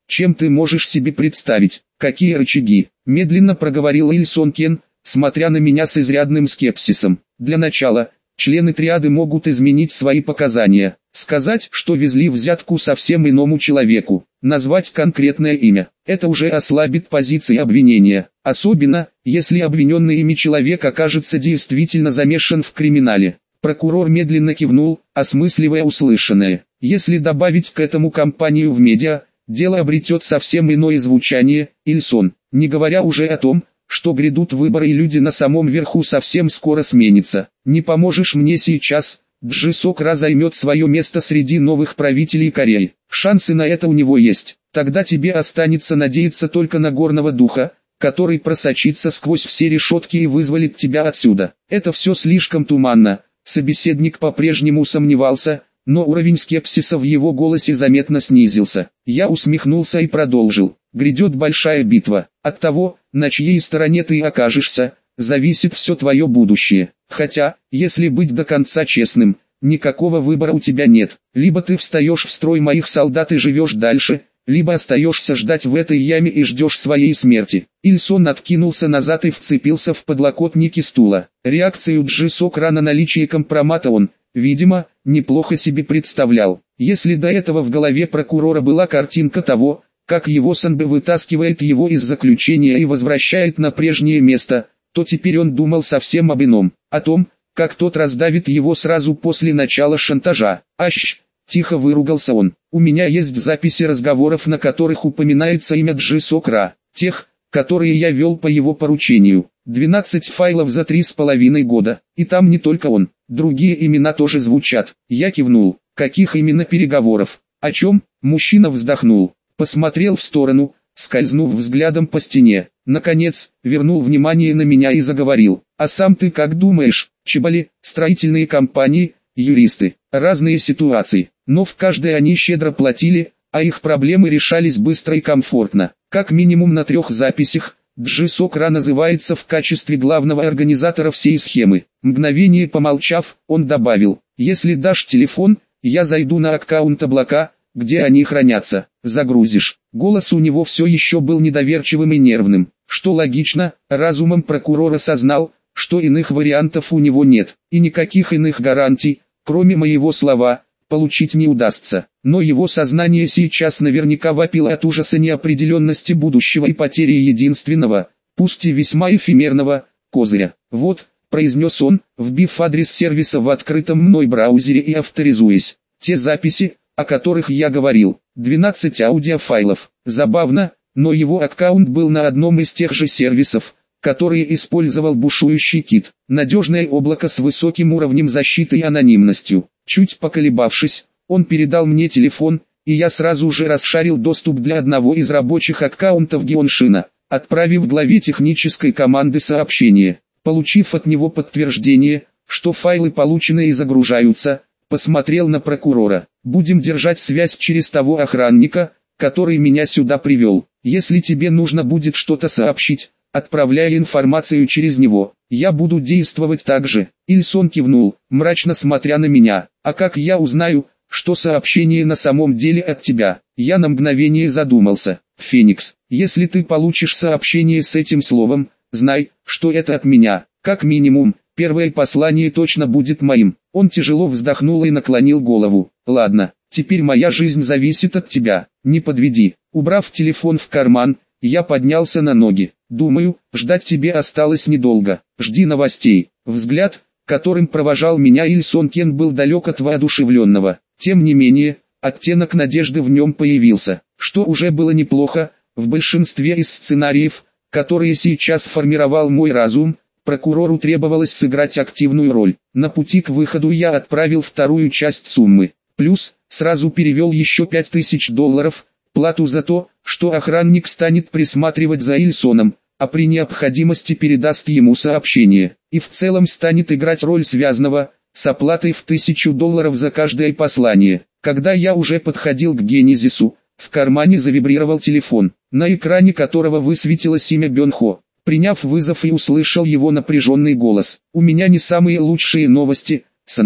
Чем ты можешь себе представить? Какие рычаги? Медленно проговорил Иль Сон Кен, смотря на меня с изрядным скепсисом. Для начала, члены триады могут изменить свои показания, сказать, что везли взятку совсем иному человеку, назвать конкретное имя. Это уже ослабит позиции обвинения, особенно, если обвиненный ими человек окажется действительно замешан в криминале. Прокурор медленно кивнул, осмысливая услышанное. Если добавить к этому кампанию в медиа, дело обретет совсем иное звучание. Иль Сон, не говоря уже о том, что грядут выборы и люди на самом верху совсем скоро сменятся. Не поможешь мне сейчас, Джи Сок Ра займет свое место среди новых правителей Кореи. Шансы на это у него есть. Тогда тебе останется надеяться только на горного духа, который просочится сквозь все решетки и вызволит тебя отсюда. Это все слишком туманно. Собеседник по-прежнему сомневался, но уровень скепсиса в его голосе заметно снизился. Я усмехнулся и продолжил. Грядет большая битва. От того, на чьей стороне ты окажешься, зависит все твое будущее. Хотя, если быть до конца честным, никакого выбора у тебя нет. Либо ты встаешь в строй моих солдат и живешь дальше, либо остаешься ждать в этой яме и ждешь своей смерти. Иль Сон откинулся назад и вцепился в подлокотники стула. Реакцию Джи Сок Ра на наличие компромата он, видимо, неплохо себе представлял. Если до этого в голове прокурора была картинка того, как его Санбэ вытаскивает его из заключения и возвращает на прежнее место, то теперь он думал совсем об ином, о том, как тот раздавит его сразу после начала шантажа. «Ащ!» – тихо выругался он. «У меня есть записи разговоров, на которых упоминается имя Джи Сок Ра, тех, которые я вел по его поручению. двенадцать файлов за три с половиной года, и там не только он, другие имена тоже звучат». Я кивнул. «Каких именно переговоров? О чем?» Мужчина вздохнул, посмотрел в сторону, скользнув взглядом по стене. Наконец, вернул внимание на меня и заговорил. «А сам ты как думаешь, Чебали, строительные компании, юристы, разные ситуации, но в каждой они щедро платили, а их проблемы решались быстро и комфортно. Как минимум на трех записях, Джи Сок Ра называется в качестве главного организатора всей схемы». Мгновение помолчав, он добавил: «Если дашь телефон, я зайду на аккаунт облака, где они хранятся, загрузишь». Голос у него все еще был недоверчивым и нервным, что логично. Разумом прокурор осознал, что иных вариантов у него нет, и никаких иных гарантий, кроме моего слова, получить не удастся. Но его сознание сейчас наверняка вопило от ужаса неопределенности будущего и потери единственного, пусть и весьма эфемерного, козыря. «Вот», — произнес он, вбив адрес сервиса в открытом мной браузере и авторизуясь, «те записи, о которых я говорил, двенадцать аудиофайлов». Забавно, но его аккаунт был на одном из тех же сервисов, которые использовал бушующий кит. Надежное облако с высоким уровнем защиты и анонимностью. Чуть поколебавшись, он передал мне телефон, и я сразу же расшарил доступ для одного из рабочих аккаунтов Геоншина, отправив главе технической команды сообщение. Получив от него подтверждение, что файлы получены и загружаются, посмотрел на прокурора. «Будем держать связь через того охранника, который меня сюда привел. Если тебе нужно будет что-то сообщить, отправляй информацию через него. Я буду действовать так же». Иль Сон кивнул, мрачно смотря на меня. «А как я узнаю, что сообщение на самом деле от тебя?» Я на мгновение задумался. «Феникс, если ты получишь сообщение с этим словом, знай, что это от меня. Как минимум, первое послание точно будет моим». Он тяжело вздохнул и наклонил голову. «Ладно, теперь моя жизнь зависит от тебя. Не подведи». Убрав телефон в карман, я поднялся на ноги. «Думаю, ждать тебе осталось недолго. Жди новостей». Взгляд, которым провожал меня Иль Сон Кен, был далек от воодушевленного. Тем не менее, оттенок надежды в нем появился, что уже было неплохо. В большинстве из сценариев, которые сейчас формировал мой разум, прокурору требовалось сыграть активную роль. На пути к выходу я отправил вторую часть суммы, плюс сразу перевел еще пять тысяч долларов, плату за то, что охранник станет присматривать за Иль Соном, а при необходимости передаст ему сообщение, и в целом станет играть роль связанного, с оплатой в тысячу долларов за каждое послание. Когда я уже подходил к Генезису, в кармане завибрировал телефон, на экране которого высветилось имя Бён Хо. Приняв вызов и услышал его напряженный голос: «У меня не самые лучшие новости, Санбэ.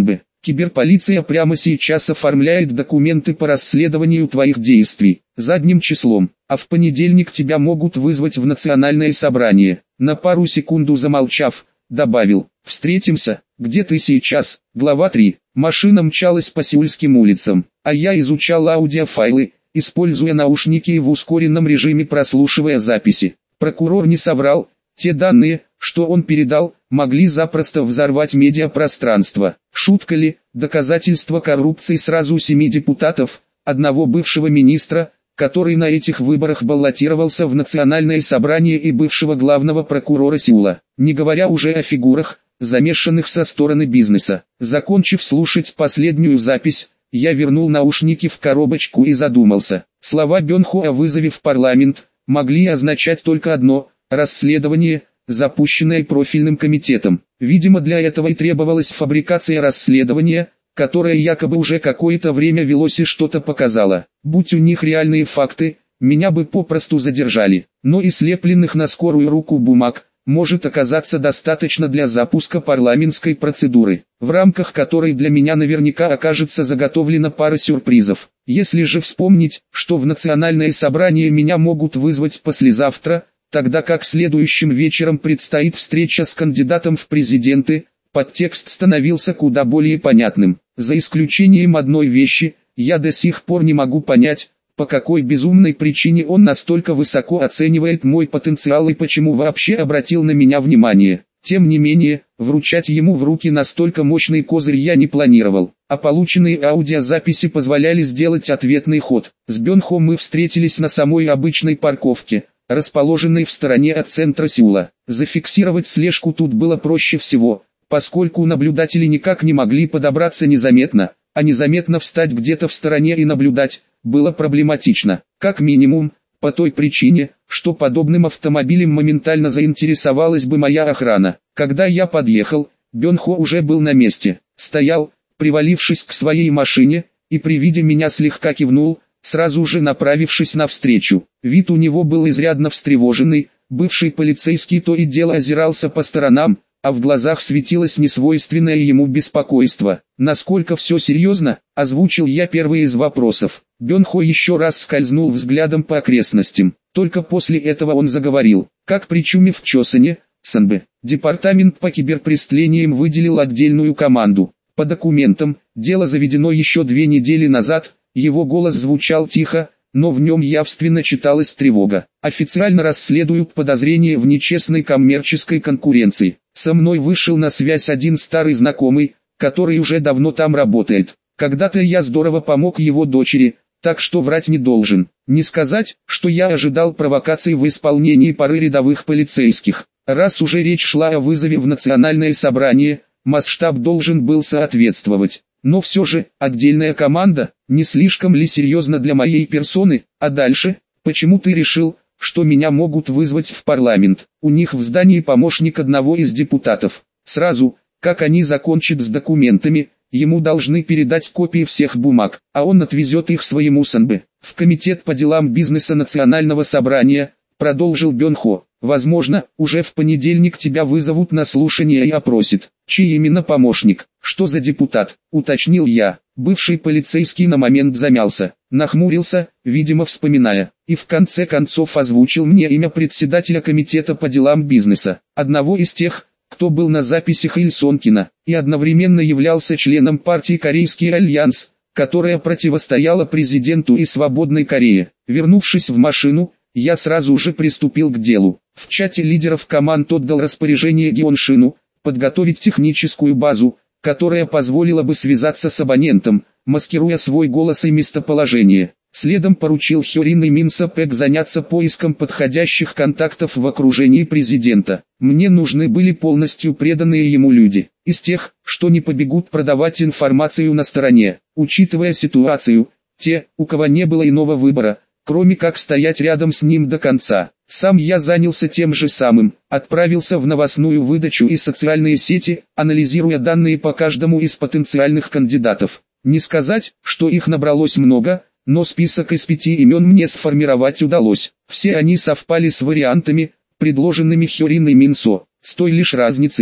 Киберполиция прямо сейчас оформляет документы по расследованию твоих действий, задним числом, а в понедельник тебя могут вызвать в национальное собрание. На пару секунду замолчав, добавил: встретимся, где ты сейчас? Глава три. Машина мчалась по сеульским улицам, а я изучал аудиофайлы, используя наушники и в ускоренном режиме прослушивая записи. Прокурор не соврал, те данные, что он передал, могли запросто взорвать медиапространство. Шутка ли, доказательство коррупции сразу семи депутатов, одного бывшего министра, который на этих выборах баллотировался в национальное собрание, и бывшего главного прокурора Сеула, не говоря уже о фигурах, замешанных со стороны бизнеса. Закончив слушать последнюю запись, я вернул наушники в коробочку и задумался. Слова Бёнхо о вызове в парламент могли означать только одно – расследование, запущенное профильным комитетом. Видимо, для этого и требовалась фабрикация расследования, которое якобы уже какое-то время велось и что-то показало. Будь у них реальные факты, меня бы попросту задержали. Но и слепленных на скорую руку бумаг может оказаться достаточно для запуска парламентской процедуры, в рамках которой для меня наверняка окажется заготовлена пара сюрпризов. Если же вспомнить, что в национальное собрание меня могут вызвать послезавтра, тогда как следующим вечером предстоит встреча с кандидатом в президенты, подтекст становился куда более понятным. За исключением одной вещи, я до сих пор не могу понять, по какой безумной причине он настолько высоко оценивает мой потенциал и почему вообще обратил на меня внимание. Тем не менее, вручать ему в руки настолько мощный козырь я не планировал, а полученные аудиозаписи позволяли сделать ответный ход. С Бёнхо мы встретились на самой обычной парковке, расположенной в стороне от центра Сеула. Зафиксировать слежку тут было проще всего, поскольку наблюдатели никак не могли подобраться незаметно, а незаметно встать где-то в стороне и наблюдать было проблематично, как минимум, по той причине, что подобным автомобилем моментально заинтересовалась бы моя охрана. Когда я подъехал, Бёнхо уже был на месте, стоял, привалившись к своей машине, и при виде меня слегка кивнул, сразу же направившись навстречу. Вид у него был изрядно встревоженный, бывший полицейский то и дело озирался по сторонам, а в глазах светилось несвойственное ему беспокойство. «Насколько все серьезно?» – озвучил я первый из вопросов. Бёнхо еще раз скользнул взглядом по окрестностям. Только после этого он заговорил. Как причумив в Чосане, СНБ, департамент по киберпреступлениям выделил отдельную команду. По документам, дело заведено еще две недели назад, его голос звучал тихо, но в нем явственно читалась тревога. Официально расследуют подозрения в нечестной коммерческой конкуренции. Со мной вышел на связь один старый знакомый, который уже давно там работает. Когда-то я здорово помог его дочери, так что врать не должен. Не сказать, что я ожидал провокаций в исполнении пары рядовых полицейских. Раз уже речь шла о вызове в национальное собрание, масштаб должен был соответствовать. Но все же, отдельная команда, не слишком ли серьезно для моей персоны? А дальше, почему ты решил, что меня могут вызвать в парламент? У них в здании помощник одного из депутатов. Сразу, как они закончат с документами, ему должны передать копии всех бумаг, а он отвезет их своему СНБ, в комитет по делам бизнеса национального собрания, продолжил Бёнхо. Возможно, уже в понедельник тебя вызовут на слушание и опросят. Чей именно помощник? Что за депутат? Уточнил я. Бывший полицейский на момент замялся, нахмурился, видимо вспоминая, и в конце концов озвучил мне имя председателя комитета по делам бизнеса, одного из тех, кто был на записях Иль Сонкина, и одновременно являлся членом партии Корейский Альянс, которая противостояла президенту и Свободной Корее. Вернувшись в машину, я сразу же приступил к делу. В чате лидеров команд отдал распоряжение Геоншину подготовить техническую базу, которая позволила бы связаться с абонентом, маскируя свой голос и местоположение. Следом поручил Хёрин и Мин Сопэк заняться поиском подходящих контактов в окружении президента. Мне нужны были полностью преданные ему люди, из тех, что не побегут продавать информацию на стороне. Учитывая ситуацию, те, у кого не было иного выбора, кроме как стоять рядом с ним до конца. Сам я занялся тем же самым, отправился в новостную выдачу и социальные сети, анализируя данные по каждому из потенциальных кандидатов. Не сказать, что их набралось много, но список из пяти имен мне сформировать удалось. Все они совпали с вариантами, предложенными Хёрин и Минсо, с той лишь разницей,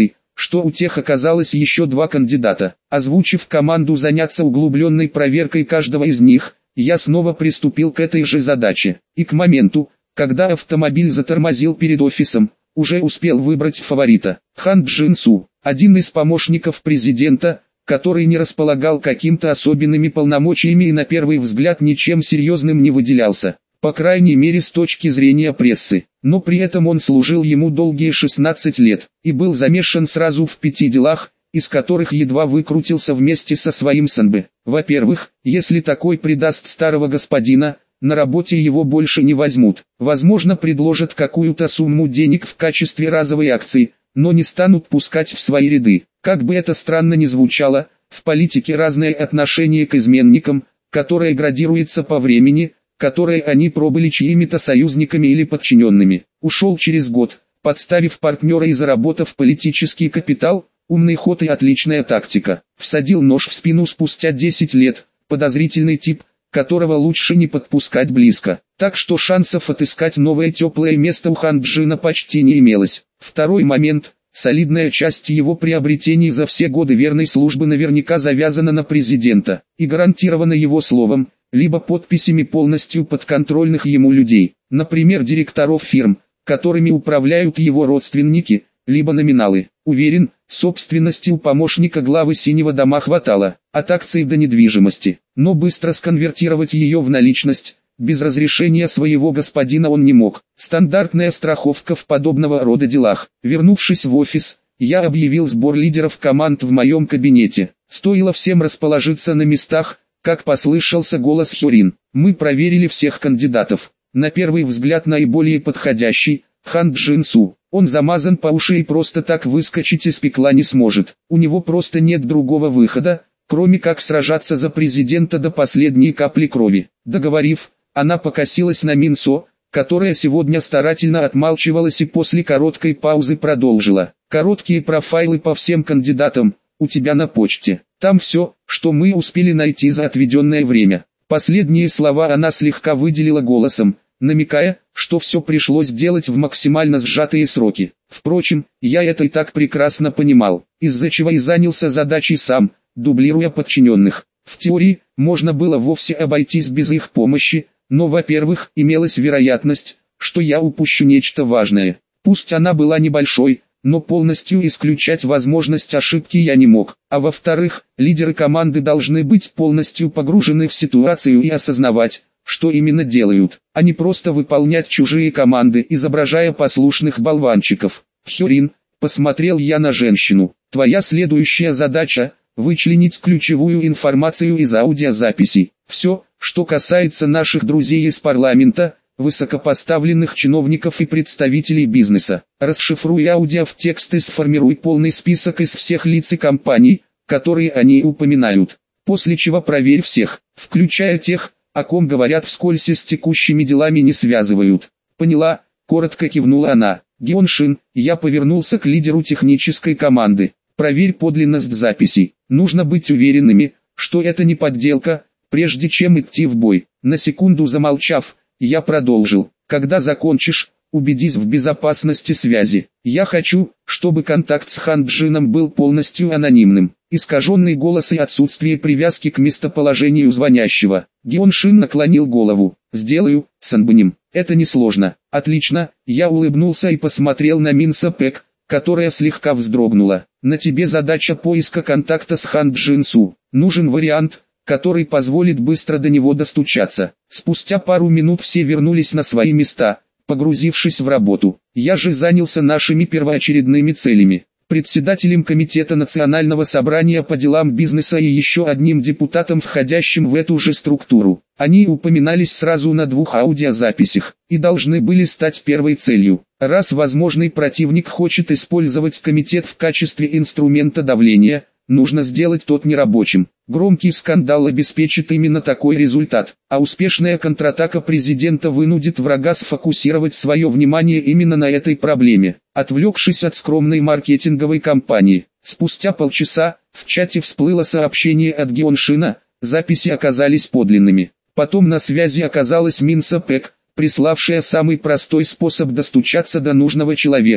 что у тех оказалось еще два кандидата. Озвучив команду заняться углубленной проверкой каждого из них, я снова приступил к этой же задаче. И к моменту, когда автомобиль затормозил перед офисом, уже успел выбрать фаворита. Хан Джин-су, один из помощников президента, который не располагал каким-то особенными полномочиями и на первый взгляд ничем серьезным не выделялся, по крайней мере с точки зрения прессы, но при этом он служил ему долгие шестнадцать лет, и был замешан сразу в пяти делах, из которых едва выкрутился вместе со своим сэнбэ. Во-первых, если такой предаст старого господина, на работе его больше не возьмут. Возможно, предложат какую-то сумму денег в качестве разовой акции, но не станут пускать в свои ряды. Как бы это странно ни звучало, в политике разное отношение к изменникам, которое градируется по времени, которое они пробыли чьими-то союзниками или подчиненными. Ушел через год, подставив партнера и заработав политический капитал, умный ход и отличная тактика. Всадил нож в спину спустя десять лет, подозрительный тип, которого лучше не подпускать близко. Так что шансов отыскать новое теплое место у Хан Джина почти не имелось. Второй момент. Солидная часть его приобретений за все годы верной службы наверняка завязана на президента и гарантирована его словом, либо подписями полностью подконтрольных ему людей, например директоров фирм, которыми управляют его родственники, либо номиналы. Уверен, собственности у помощника главы Синего дома хватало, от акций до недвижимости, но быстро сконвертировать ее в наличность, без разрешения своего господина он не мог. Стандартная страховка в подобного рода делах. Вернувшись в офис, я объявил сбор лидеров команд в моем кабинете. Стоило всем расположиться на местах, как послышался голос Хёрин. Мы проверили всех кандидатов. На первый взгляд наиболее подходящий – Хан Джин-су. Он замазан по уши и просто так выскочить из пекла не сможет. У него просто нет другого выхода, кроме как сражаться за президента до последней капли крови. Договорив, она покосилась на Минсо, которая сегодня старательно отмалчивалась и после короткой паузы продолжила. Короткие профайлы по всем кандидатам, у тебя на почте. Там все, что мы успели найти за отведенное время. Последние слова она слегка выделила голосом, намекая, что все пришлось делать в максимально сжатые сроки. Впрочем, я это и так прекрасно понимал, из-за чего и занялся задачей сам, дублируя подчиненных. В теории, можно было вовсе обойтись без их помощи, но, во-первых, имелась вероятность, что я упущу нечто важное. Пусть она была небольшой, но полностью исключать возможность ошибки я не мог. А во-вторых, лидеры команды должны быть полностью погружены в ситуацию и осознавать, что именно делают, а не просто выполнять чужие команды, изображая послушных болванчиков. Хёрин, посмотрел я на женщину, твоя следующая задача – вычленить ключевую информацию из аудиозаписей. Все, что касается наших друзей из парламента, высокопоставленных чиновников и представителей бизнеса. Расшифруй аудио в текст и сформируй полный список из всех лиц и компаний, которые они упоминают. После чего проверь всех, включая тех, о ком говорят вскользь и с текущими делами не связывают. Поняла, коротко кивнула она. Геон Шин, я повернулся к лидеру технической команды. Проверь подлинность записей. Нужно быть уверенными, что это не подделка, прежде чем идти в бой. На секунду замолчав, я продолжил. Когда закончишь, убедись в безопасности связи. Я хочу, чтобы контакт с Хан Джином был полностью анонимным. Искаженный голос и отсутствие привязки к местоположению звонящего. Геон Шин наклонил голову. Сделаю, Санбаним. Это несложно. Отлично, я улыбнулся и посмотрел на Минсо Пэк, которая слегка вздрогнула. На тебе задача поиска контакта с Хан Джин-су. Нужен вариант, который позволит быстро до него достучаться. Спустя пару минут все вернулись на свои места, погрузившись в работу. Я же занялся нашими первоочередными целями. Председателем комитета Национального собрания по делам бизнеса и еще одним депутатом, входящим в эту же структуру. Они упоминались сразу на двух аудиозаписях и должны были стать первой целью. Раз возможный противник хочет использовать комитет в качестве инструмента давления, нужно сделать тот нерабочим. Громкий скандал обеспечит именно такой результат, а успешная контратака президента вынудит врага сфокусировать свое внимание именно на этой проблеме. Отвлекшись от скромной маркетинговой кампании, спустя полчаса, в чате всплыло сообщение от Геон Шина, записи оказались подлинными. Потом на связи оказалась Минсо Пэк, приславшая самый простой способ достучаться до нужного человека.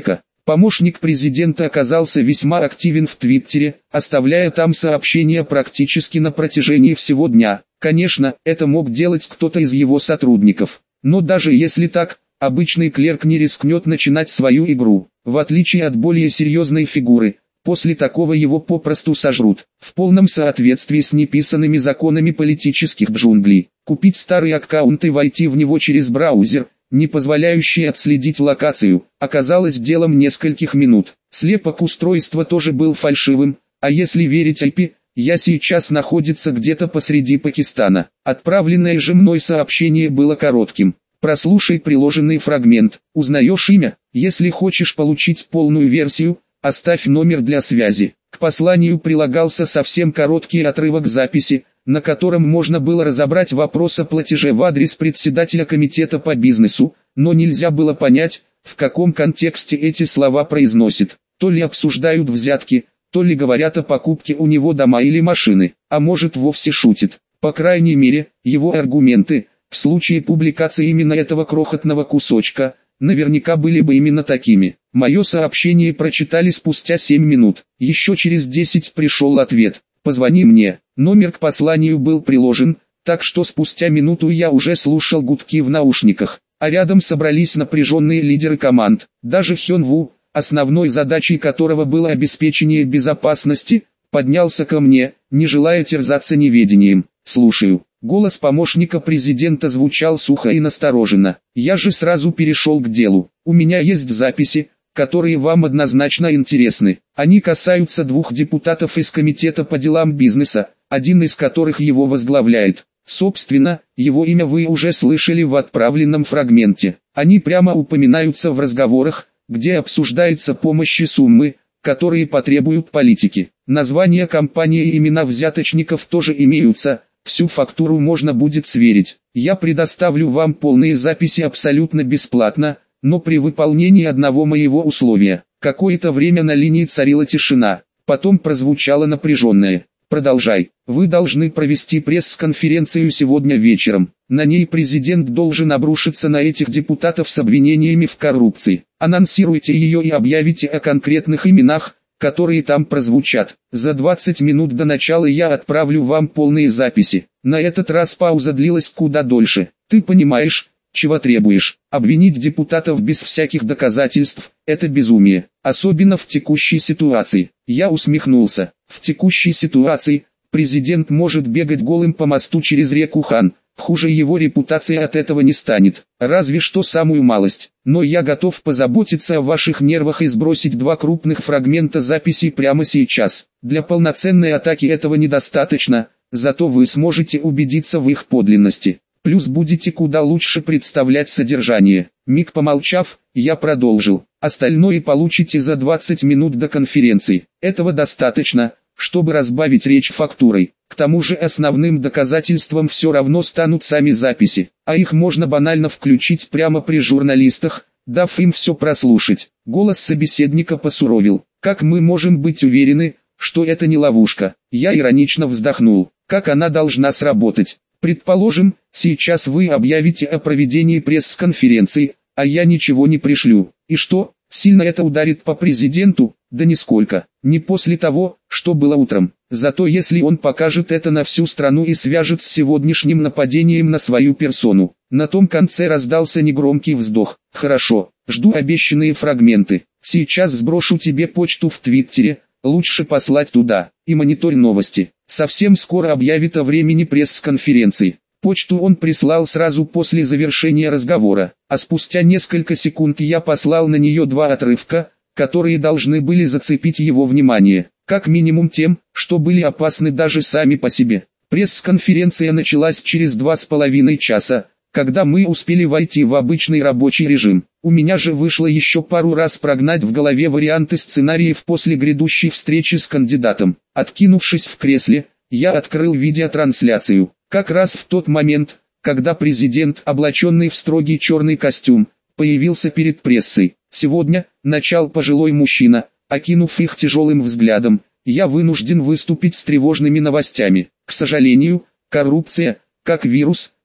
Помощник президента оказался весьма активен в Твиттере, оставляя там сообщения практически на протяжении всего дня. Конечно, это мог делать кто-то из его сотрудников. Но даже если так, обычный клерк не рискнет начинать свою игру. В отличие от более серьезной фигуры, после такого его попросту сожрут. В полном соответствии с неписанными законами политических джунглей. Купить старый аккаунт и войти в него через браузер, не позволяющий отследить локацию, оказалось делом нескольких минут. Слепок устройства тоже был фальшивым, а если верить ай пи, я сейчас находится где-то посреди Пакистана. Отправленное же мной сообщение было коротким. Прослушай приложенный фрагмент. Узнаешь имя? Если хочешь получить полную версию, оставь номер для связи. К посланию прилагался совсем короткий отрывок записи, на котором можно было разобрать вопрос о платеже в адрес председателя комитета по бизнесу, но нельзя было понять, в каком контексте эти слова произносит. То ли обсуждают взятки, то ли говорят о покупке у него дома или машины, а может вовсе шутит. По крайней мере, его аргументы, в случае публикации именно этого крохотного кусочка, наверняка были бы именно такими. Мое сообщение прочитали спустя семь минут. Еще через десять пришел ответ. «Позвони мне». Номер к посланию был приложен, так что спустя минуту я уже слушал гудки в наушниках, а рядом собрались напряженные лидеры команд. Даже Хён Ву, основной задачей которого было обеспечение безопасности, поднялся ко мне, не желая терзаться неведением. «Слушаю». Голос помощника президента звучал сухо и настороженно. Я же сразу перешел к делу. «У меня есть записи, которые вам однозначно интересны. Они касаются двух депутатов из Комитета по делам бизнеса, один из которых его возглавляет. Собственно, его имя вы уже слышали в отправленном фрагменте. Они прямо упоминаются в разговорах, где обсуждается помощь и суммы, которые потребуют политики. Названия компании и имена взяточников тоже имеются, всю фактуру можно будет сверить. Я предоставлю вам полные записи абсолютно бесплатно, но при выполнении одного моего условия». Какое-то время на линии царила тишина, потом прозвучало напряженное: «Продолжай. Вы должны провести пресс-конференцию сегодня вечером. На ней президент должен обрушиться на этих депутатов с обвинениями в коррупции. Анонсируйте ее и объявите о конкретных именах, которые там прозвучат. За двадцать минут до начала я отправлю вам полные записи». На этот раз пауза длилась куда дольше. «Ты понимаешь, чего требуешь? Обвинить депутатов без всяких доказательств – это безумие, особенно в текущей ситуации». Я усмехнулся. В текущей ситуации президент может бегать голым по мосту через реку Хан, хуже его репутации от этого не станет, разве что самую малость. Но я готов позаботиться о ваших нервах и сбросить два крупных фрагмента записи прямо сейчас. Для полноценной атаки этого недостаточно, зато вы сможете убедиться в их подлинности. Плюс будете куда лучше представлять содержание. Миг помолчав, я продолжил. Остальное получите за двадцать минут до конференции. Этого достаточно, чтобы разбавить речь фактурой. К тому же основным доказательством все равно станут сами записи, а их можно банально включить прямо при журналистах, дав им все прослушать. Голос собеседника посуровил. «Как мы можем быть уверены, что это не ловушка?» Я иронично вздохнул. «Как она должна сработать? Предположим, сейчас вы объявите о проведении пресс-конференции, а я ничего не пришлю. И что, сильно это ударит по президенту? Да нисколько. Не после того, что было утром. Зато если он покажет это на всю страну и свяжет с сегодняшним нападением на свою персону». На том конце раздался негромкий вздох. «Хорошо, жду обещанные фрагменты. Сейчас сброшу тебе почту в Твиттере, лучше послать туда, и мониторь новости. Совсем скоро объявит о времени пресс-конференции». Почту он прислал сразу после завершения разговора, а спустя несколько секунд я послал на нее два отрывка, которые должны были зацепить его внимание, как минимум тем, что были опасны даже сами по себе. Пресс-конференция началась через два с половиной часа, когда мы успели войти в обычный рабочий режим. У меня же вышло еще пару раз прогнать в голове варианты сценариев после грядущей встречи с кандидатом. Откинувшись в кресле, я открыл видеотрансляцию. Как раз в тот момент, когда президент, облаченный в строгий черный костюм, появился перед прессой. «Сегодня», — начал пожилой мужчина, окинув их тяжелым взглядом, «я вынужден выступить с тревожными новостями. К сожалению, коррупция, как вирус,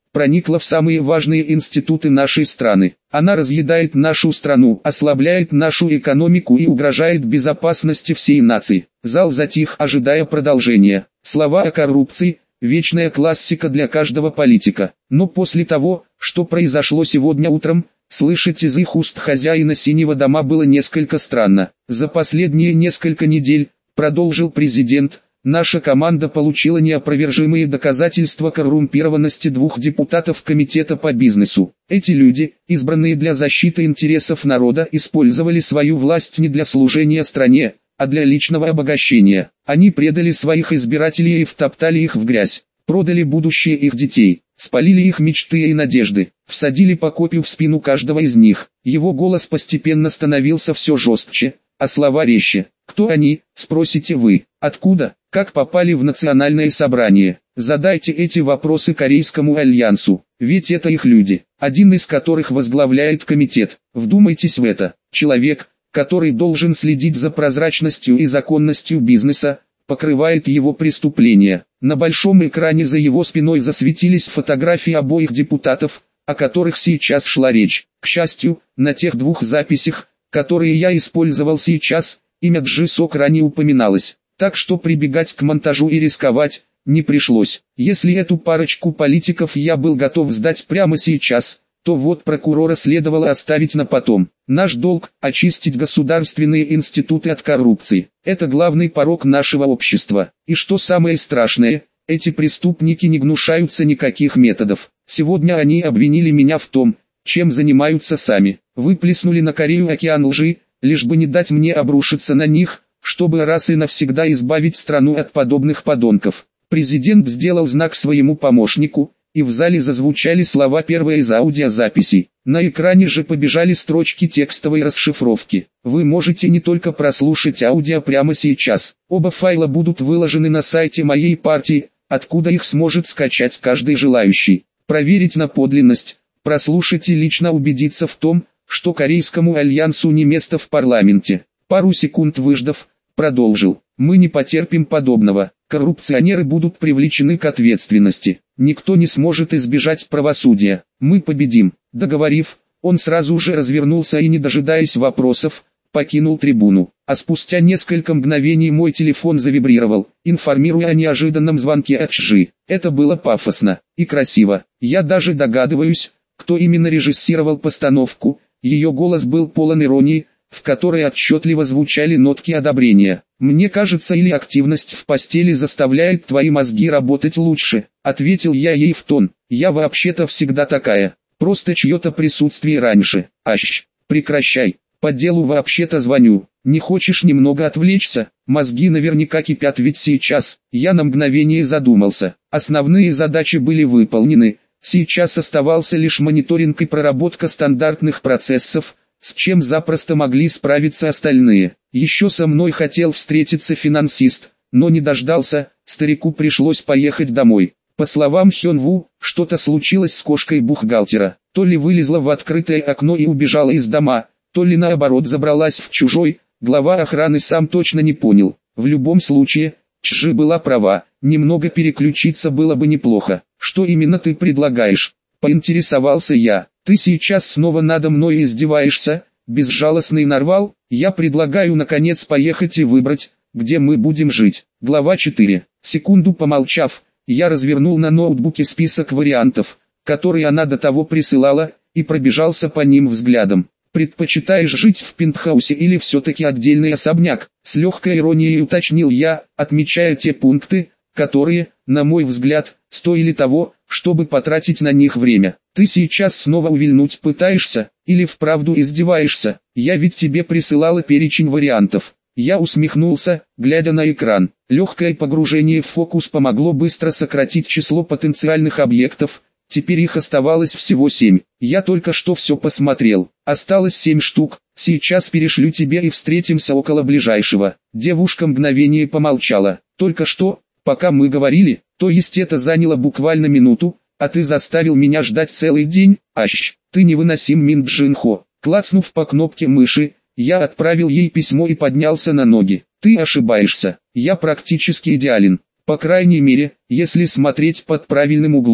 проникла в самые важные институты нашей страны. Она разъедает нашу страну, ослабляет нашу экономику и угрожает безопасности всей нации. Зал затих, ожидая продолжения. Слова о коррупции – вечная классика для каждого политика. Но после того, что произошло сегодня утром, слышать из их уст хозяина Синего дома было несколько странно. За последние несколько недель, продолжил президент, наша команда получила неопровержимые доказательства коррумпированности двух депутатов Комитета по бизнесу. Эти люди, избранные для защиты интересов народа, использовали свою власть не для служения стране, а для личного обогащения. Они предали своих избирателей и втоптали их в грязь, продали будущее их детей, спалили их мечты и надежды, всадили по копью в спину каждого из них. Его голос постепенно становился все жестче, а слова резче. Кто они, спросите вы? Откуда? Как попали в национальное собрание? Задайте эти вопросы Корейскому альянсу, ведь это их люди, один из которых возглавляет комитет. Вдумайтесь в это. Человек, который должен следить за прозрачностью и законностью бизнеса, покрывает его преступления. На большом экране за его спиной засветились фотографии обоих депутатов, о которых сейчас шла речь. К счастью, на тех двух записях, которые я использовал сейчас, имя Джи Сок Ра не упоминалось, так что прибегать к монтажу и рисковать не пришлось. Если эту парочку политиков я был готов сдать прямо сейчас, то вот прокурора следовало оставить на потом. Наш долг – очистить государственные институты от коррупции. Это главный порок нашего общества. И что самое страшное, эти преступники не гнушаются никаких методов. Сегодня они обвинили меня в том, чем занимаются сами. Выплеснули на Корею океан лжи, лишь бы не дать мне обрушиться на них, чтобы раз и навсегда избавить страну от подобных подонков. Президент сделал знак своему помощнику, и в зале зазвучали слова первой из аудиозаписей. На экране же побежали строчки текстовой расшифровки. Вы можете не только прослушать аудио прямо сейчас. Оба файла будут выложены на сайте моей партии, откуда их сможет скачать каждый желающий. Проверить на подлинность, прослушать и лично убедиться в том, что Корейскому альянсу не место в парламенте. Пару секунд выждав, продолжил. Мы не потерпим подобного. Коррупционеры будут привлечены к ответственности. Никто не сможет избежать правосудия. Мы победим. Договорив, он сразу же развернулся и, не дожидаясь вопросов, покинул трибуну. А спустя несколько мгновений мой телефон завибрировал, информируя о неожиданном звонке от Чжи. Это было пафосно и красиво. Я даже догадываюсь, кто именно режиссировал постановку. Ее голос был полон иронии, в которой отчетливо звучали нотки одобрения. «Мне кажется, или активность в постели заставляет твои мозги работать лучше», — ответил я ей в тон. «Я вообще-то всегда такая, просто чье-то присутствие раньше». «Ащ, прекращай, по делу вообще-то звоню. Не хочешь немного отвлечься? Мозги наверняка кипят ведь сейчас». Я на мгновение задумался. Основные задачи были выполнены, сейчас оставался лишь мониторинг и проработка стандартных процессов, с чем запросто могли справиться остальные. Еще со мной хотел встретиться финансист, но не дождался, старику пришлось поехать домой. По словам Хён Ву, что-то случилось с кошкой бухгалтера. То ли вылезла в открытое окно и убежала из дома, то ли наоборот забралась в чужой, глава охраны сам точно не понял. В любом случае, Чжи была права, немного переключиться было бы неплохо. Что именно ты предлагаешь? Поинтересовался я. Ты сейчас снова надо мной издеваешься, безжалостный нарвал? Я предлагаю наконец поехать и выбрать, где мы будем жить. Глава четыре. Секунду помолчав, я развернул на ноутбуке список вариантов, которые она до того присылала, и пробежался по ним взглядом. «Предпочитаешь жить в пентхаусе или все-таки отдельный особняк?» С легкой иронией уточнил я, отмечая те пункты, которые, на мой взгляд, стоили того, чтобы потратить на них время. «Ты сейчас снова увильнуть пытаешься, или вправду издеваешься? Я ведь тебе присылала перечень вариантов». Я усмехнулся, глядя на экран. Легкое погружение в фокус помогло быстро сократить число потенциальных объектов. Теперь их оставалось всего семь. Я только что все посмотрел. Осталось семь штук. Сейчас перешлю тебе и встретимся около ближайшего. Девушка мгновение помолчала. Только что, пока мы говорили, то есть это заняло буквально минуту, а ты заставил меня ждать целый день. Ащ, ты невыносим, Мин Джин Хо. Клацнув по кнопке мыши, я отправил ей письмо и поднялся на ноги. Ты ошибаешься. Я практически идеален. По крайней мере, если смотреть под правильным углом.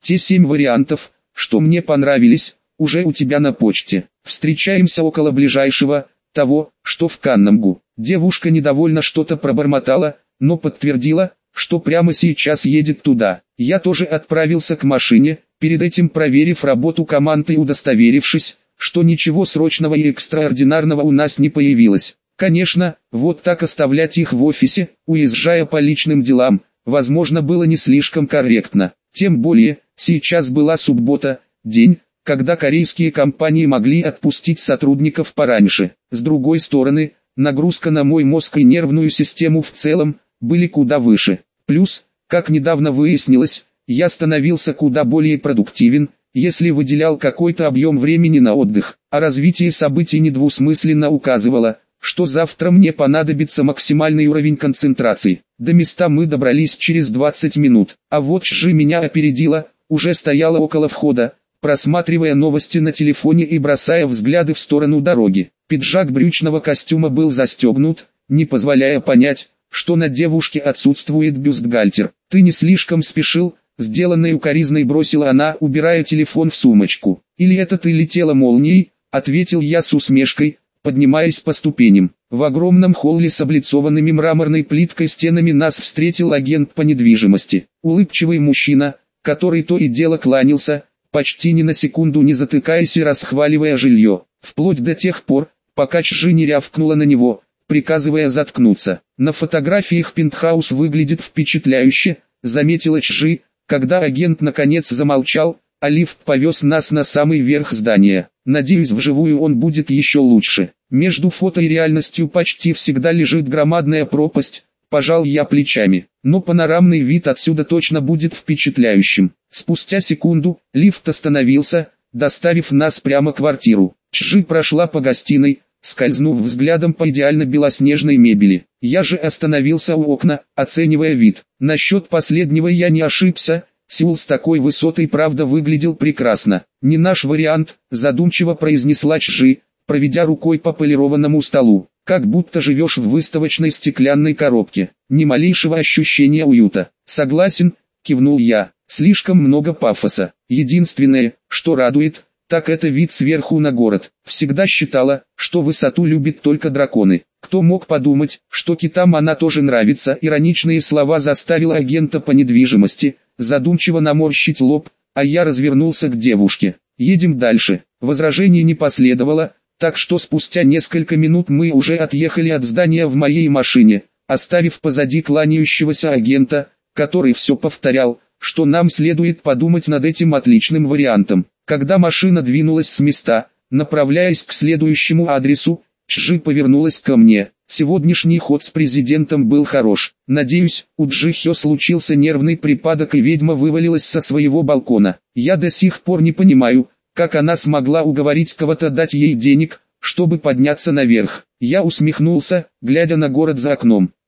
Те семь вариантов, что мне понравились, уже у тебя на почте. Встречаемся около ближайшего, того, что в Каннамгу». Девушка недовольно что-то пробормотала, но подтвердила, что прямо сейчас едет туда. Я тоже отправился к машине, перед этим проверив работу команды и удостоверившись, что ничего срочного и экстраординарного у нас не появилось. Конечно, вот так оставлять их в офисе, уезжая по личным делам, возможно, было не слишком корректно. Тем более, сейчас была суббота, день, когда корейские компании могли отпустить сотрудников пораньше. С другой стороны, нагрузка на мой мозг и нервную систему в целом были куда выше. Плюс, как недавно выяснилось, я становился куда более продуктивен, если выделял какой-то объем времени на отдых. А развитие событий недвусмысленно указывало, что завтра мне понадобится максимальный уровень концентрации. До места мы добрались через двадцать минут, а вот Чжи меня опередила, уже стояла около входа, просматривая новости на телефоне и бросая взгляды в сторону дороги. Пиджак брючного костюма был застегнут, не позволяя понять, что на девушке отсутствует бюстгальтер. «Ты не слишком спешил?» — сделанной укоризной бросила она, убирая телефон в сумочку. «Или это ты летела молнией?» — ответил я с усмешкой, поднимаясь по ступеням. В огромном холле с облицованными мраморной плиткой стенами нас встретил агент по недвижимости. Улыбчивый мужчина, который то и дело кланялся, почти ни на секунду не затыкаясь и расхваливая жилье, вплоть до тех пор, пока Чжи не рявкнула на него, приказывая заткнуться. «На фотографиях пентхаус выглядит впечатляюще», — заметила Чжи, когда агент наконец замолчал, а лифт повез нас на самый верх здания. «Надеюсь, вживую он будет еще лучше. Между фото и реальностью почти всегда лежит громадная пропасть», — пожал я плечами. «Но панорамный вид отсюда точно будет впечатляющим». Спустя секунду, лифт остановился, доставив нас прямо в квартиру. Чжи прошла по гостиной, скользнув взглядом по идеально белоснежной мебели. Я же остановился у окна, оценивая вид. Насчет последнего я не ошибся, Сеул с такой высоты правда выглядел прекрасно. «Не наш вариант», задумчиво произнесла Чжи, проведя рукой по полированному столу. «Как будто живешь в выставочной стеклянной коробке. Ни малейшего ощущения уюта». «Согласен», кивнул я. «Слишком много пафоса. Единственное, что радует, так это вид сверху на город. Всегда считала, что высоту любят только драконы. Кто мог подумать, что китам она тоже нравится?» Ироничные слова заставили агента по недвижимости задумчиво наморщить лоб, а я развернулся к девушке. «Едем дальше». Возражений не последовало, так что спустя несколько минут мы уже отъехали от здания в моей машине, оставив позади кланяющегося агента, который все повторял, что нам следует подумать над этим отличным вариантом. Когда машина двинулась с места, направляясь к следующему адресу, Чжи повернулась ко мне. «Сегодняшний ход с президентом был хорош. Надеюсь, у Джи Хё случился нервный припадок и ведьма вывалилась со своего балкона. Я до сих пор не понимаю, как она смогла уговорить кого-то дать ей денег, чтобы подняться наверх». Я усмехнулся, глядя на город за окном.